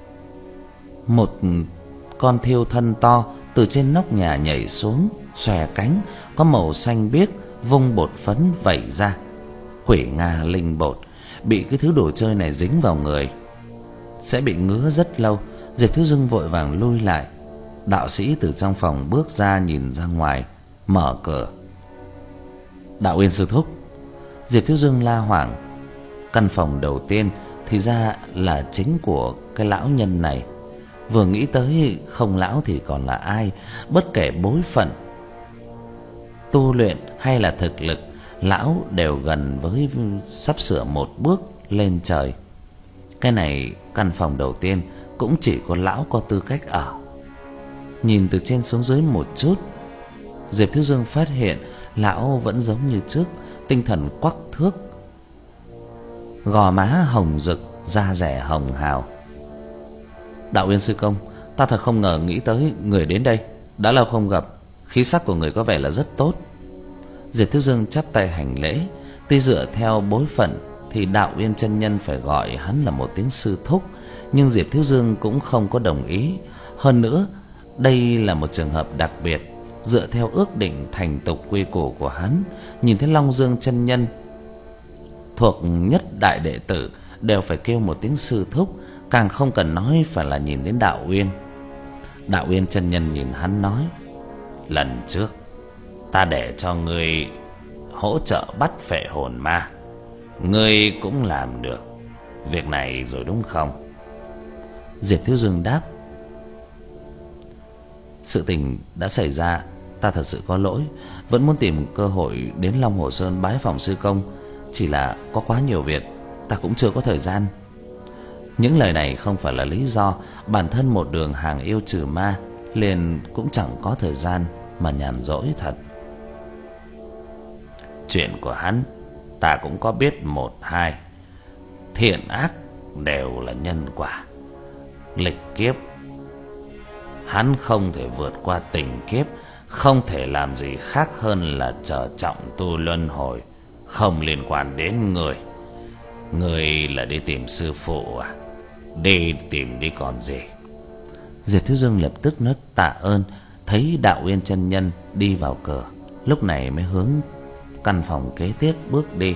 một con thiêu thân to từ trên nóc nhà nhảy xuống, xòe cánh, có màu xanh biếc, vung bột phấn vẩy ra. Quỷ Nga linh bột, bị cái thứ đồ chơi này dính vào người sẽ bị ngứa rất lâu. Diệp Thiếu Dương vội vàng lui lại. Đạo sĩ từ trong phòng bước ra, nhìn ra ngoài, mở cửa. Đạo Uyên sư thúc. Diệp Thiếu Dương la hoảng. Căn phòng đầu tiên thì ra là chính của cái lão nhân này. Vừa nghĩ tới không lão thì còn là ai. Bất kể bối phận, tu luyện hay là thực lực, lão đều gần với sắp sửa một bước lên trời. Cái này căn phòng đầu tiên cũng chỉ có lão có tư cách ở. Nhìn từ trên xuống dưới một chút, Diệp Thiếu Dương phát hiện lão vẫn giống như trước, tinh thần quắc thước, gò má hồng rực, da dẻ hồng hào. Đạo Uyên sư công, ta thật không ngờ nghĩ tới người đến đây. Đã lâu không gặp, khí sắc của người có vẻ là rất tốt. Diệp Thiếu Dương chắp tay hành lễ. Tuy dựa theo bối phận thì Đạo Uyên chân nhân phải gọi hắn là một tiếng sư thúc, nhưng Diệp Thiếu Dương cũng không có đồng ý. Hơn nữa, đây là một trường hợp đặc biệt. Dựa theo ước định thành tục quy củ của hắn, nhìn thấy Long Dương chân nhân thuộc nhất đại đệ tử đều phải kêu một tiếng sư thúc, càng không cần nói phải là nhìn đến Đạo Uyên. Đạo Uyên chân nhân nhìn hắn nói: lần trước ta để cho ngươi hỗ trợ bắt phệ hồn ma, ngươi cũng làm được việc này rồi đúng không? Diệp Thiếu Dương đáp: sự tình đã xảy ra, ta thật sự có lỗi, vẫn muốn tìm cơ hội đến Long Hồ Sơn bái phỏng sư công, chỉ là có quá nhiều việc, ta cũng chưa có thời gian. Những lời này không phải là lý do, bản thân một đường hàng yêu trừ ma liền cũng chẳng có thời gian mà nhàn rỗi thật. Chuyện của hắn ta cũng có biết một hai, thiện ác đều là nhân quả. Lịch kiếp hắn không thể vượt qua tình kiếp, không thể làm gì khác hơn là chờ trọng tu luân hồi, không liên quan đến người. Người là đi tìm sư phụ à? Đi tìm đi còn gì. Diệp Thiếu Dương lập tức nói tạ ơn, thấy Đạo Uyên chân nhân đi vào cửa, lúc này mới hướng căn phòng kế tiếp bước đi.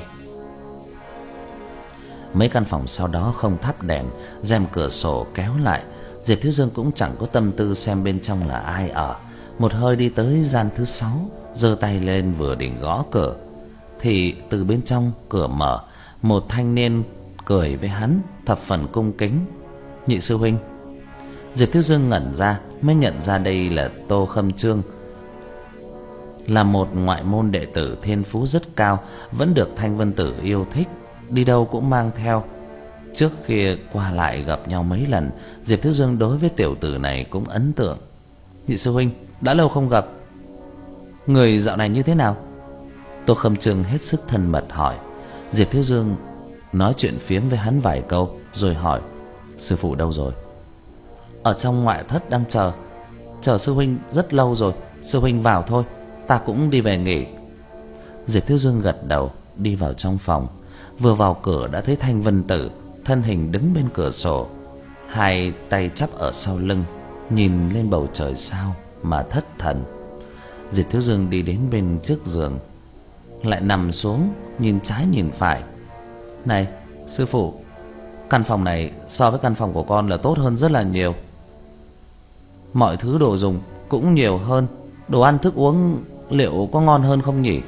Mấy căn phòng sau đó không thắp đèn, rèm cửa sổ kéo lại. Diệp Thiếu Dương cũng chẳng có tâm tư xem bên trong là ai ở. Một hơi đi tới gian thứ sáu, giơ tay lên vừa định gõ cửa thì từ bên trong cửa mở, một thanh niên cười với hắn thập phần cung kính: nhị sư huynh. Diệp Thiếu Dương ngẩn ra, mới nhận ra đây là Tô Khâm Trương, là một ngoại môn đệ tử thiên phú rất cao, vẫn được Thanh Vân Tử yêu thích, đi đâu cũng mang theo. Trước khi qua lại gặp nhau mấy lần, Diệp Thiếu Dương đối với tiểu tử này cũng ấn tượng. Nhị sư huynh, đã lâu không gặp, người dạo này như thế nào? Tô Khâm Trương hết sức thân mật hỏi. Diệp Thiếu Dương nói chuyện phiếm với hắn vài câu rồi hỏi: sư phụ đâu rồi? Ở trong ngoại thất đang chờ, chờ sư huynh rất lâu rồi. Sư huynh vào thôi, ta cũng đi về nghỉ. Diệp Thiếu Dương gật đầu đi vào trong phòng. Vừa vào cửa đã thấy Thanh Vân Tử thân hình đứng bên cửa sổ, hai tay chắp ở sau lưng, nhìn lên bầu trời sao mà thất thần. Diệp Thiếu Dương đi đến bên trước giường, lại nằm xuống nhìn trái nhìn phải. Này sư phụ, căn phòng này so với căn phòng của con là tốt hơn rất là nhiều. Mọi thứ đồ dùng cũng nhiều hơn, đồ ăn thức uống liệu có ngon hơn không nhỉ?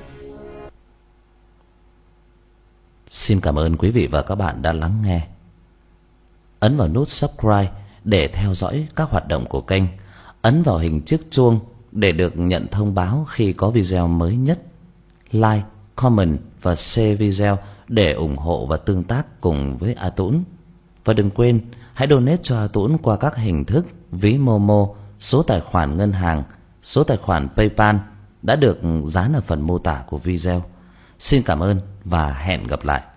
Xin cảm ơn quý vị và các bạn đã lắng nghe. Ấn vào nút subscribe để theo dõi các hoạt động của kênh. Ấn vào hình chiếc chuông để được nhận thông báo khi có video mới nhất. Like, comment và share video để ủng hộ và tương tác cùng với A Tũng. Và đừng quên hãy donate cho A Tũng qua các hình thức ví Momo, số tài khoản ngân hàng, số tài khoản PayPal đã được dán ở phần mô tả của video. Xin cảm ơn và hẹn gặp lại.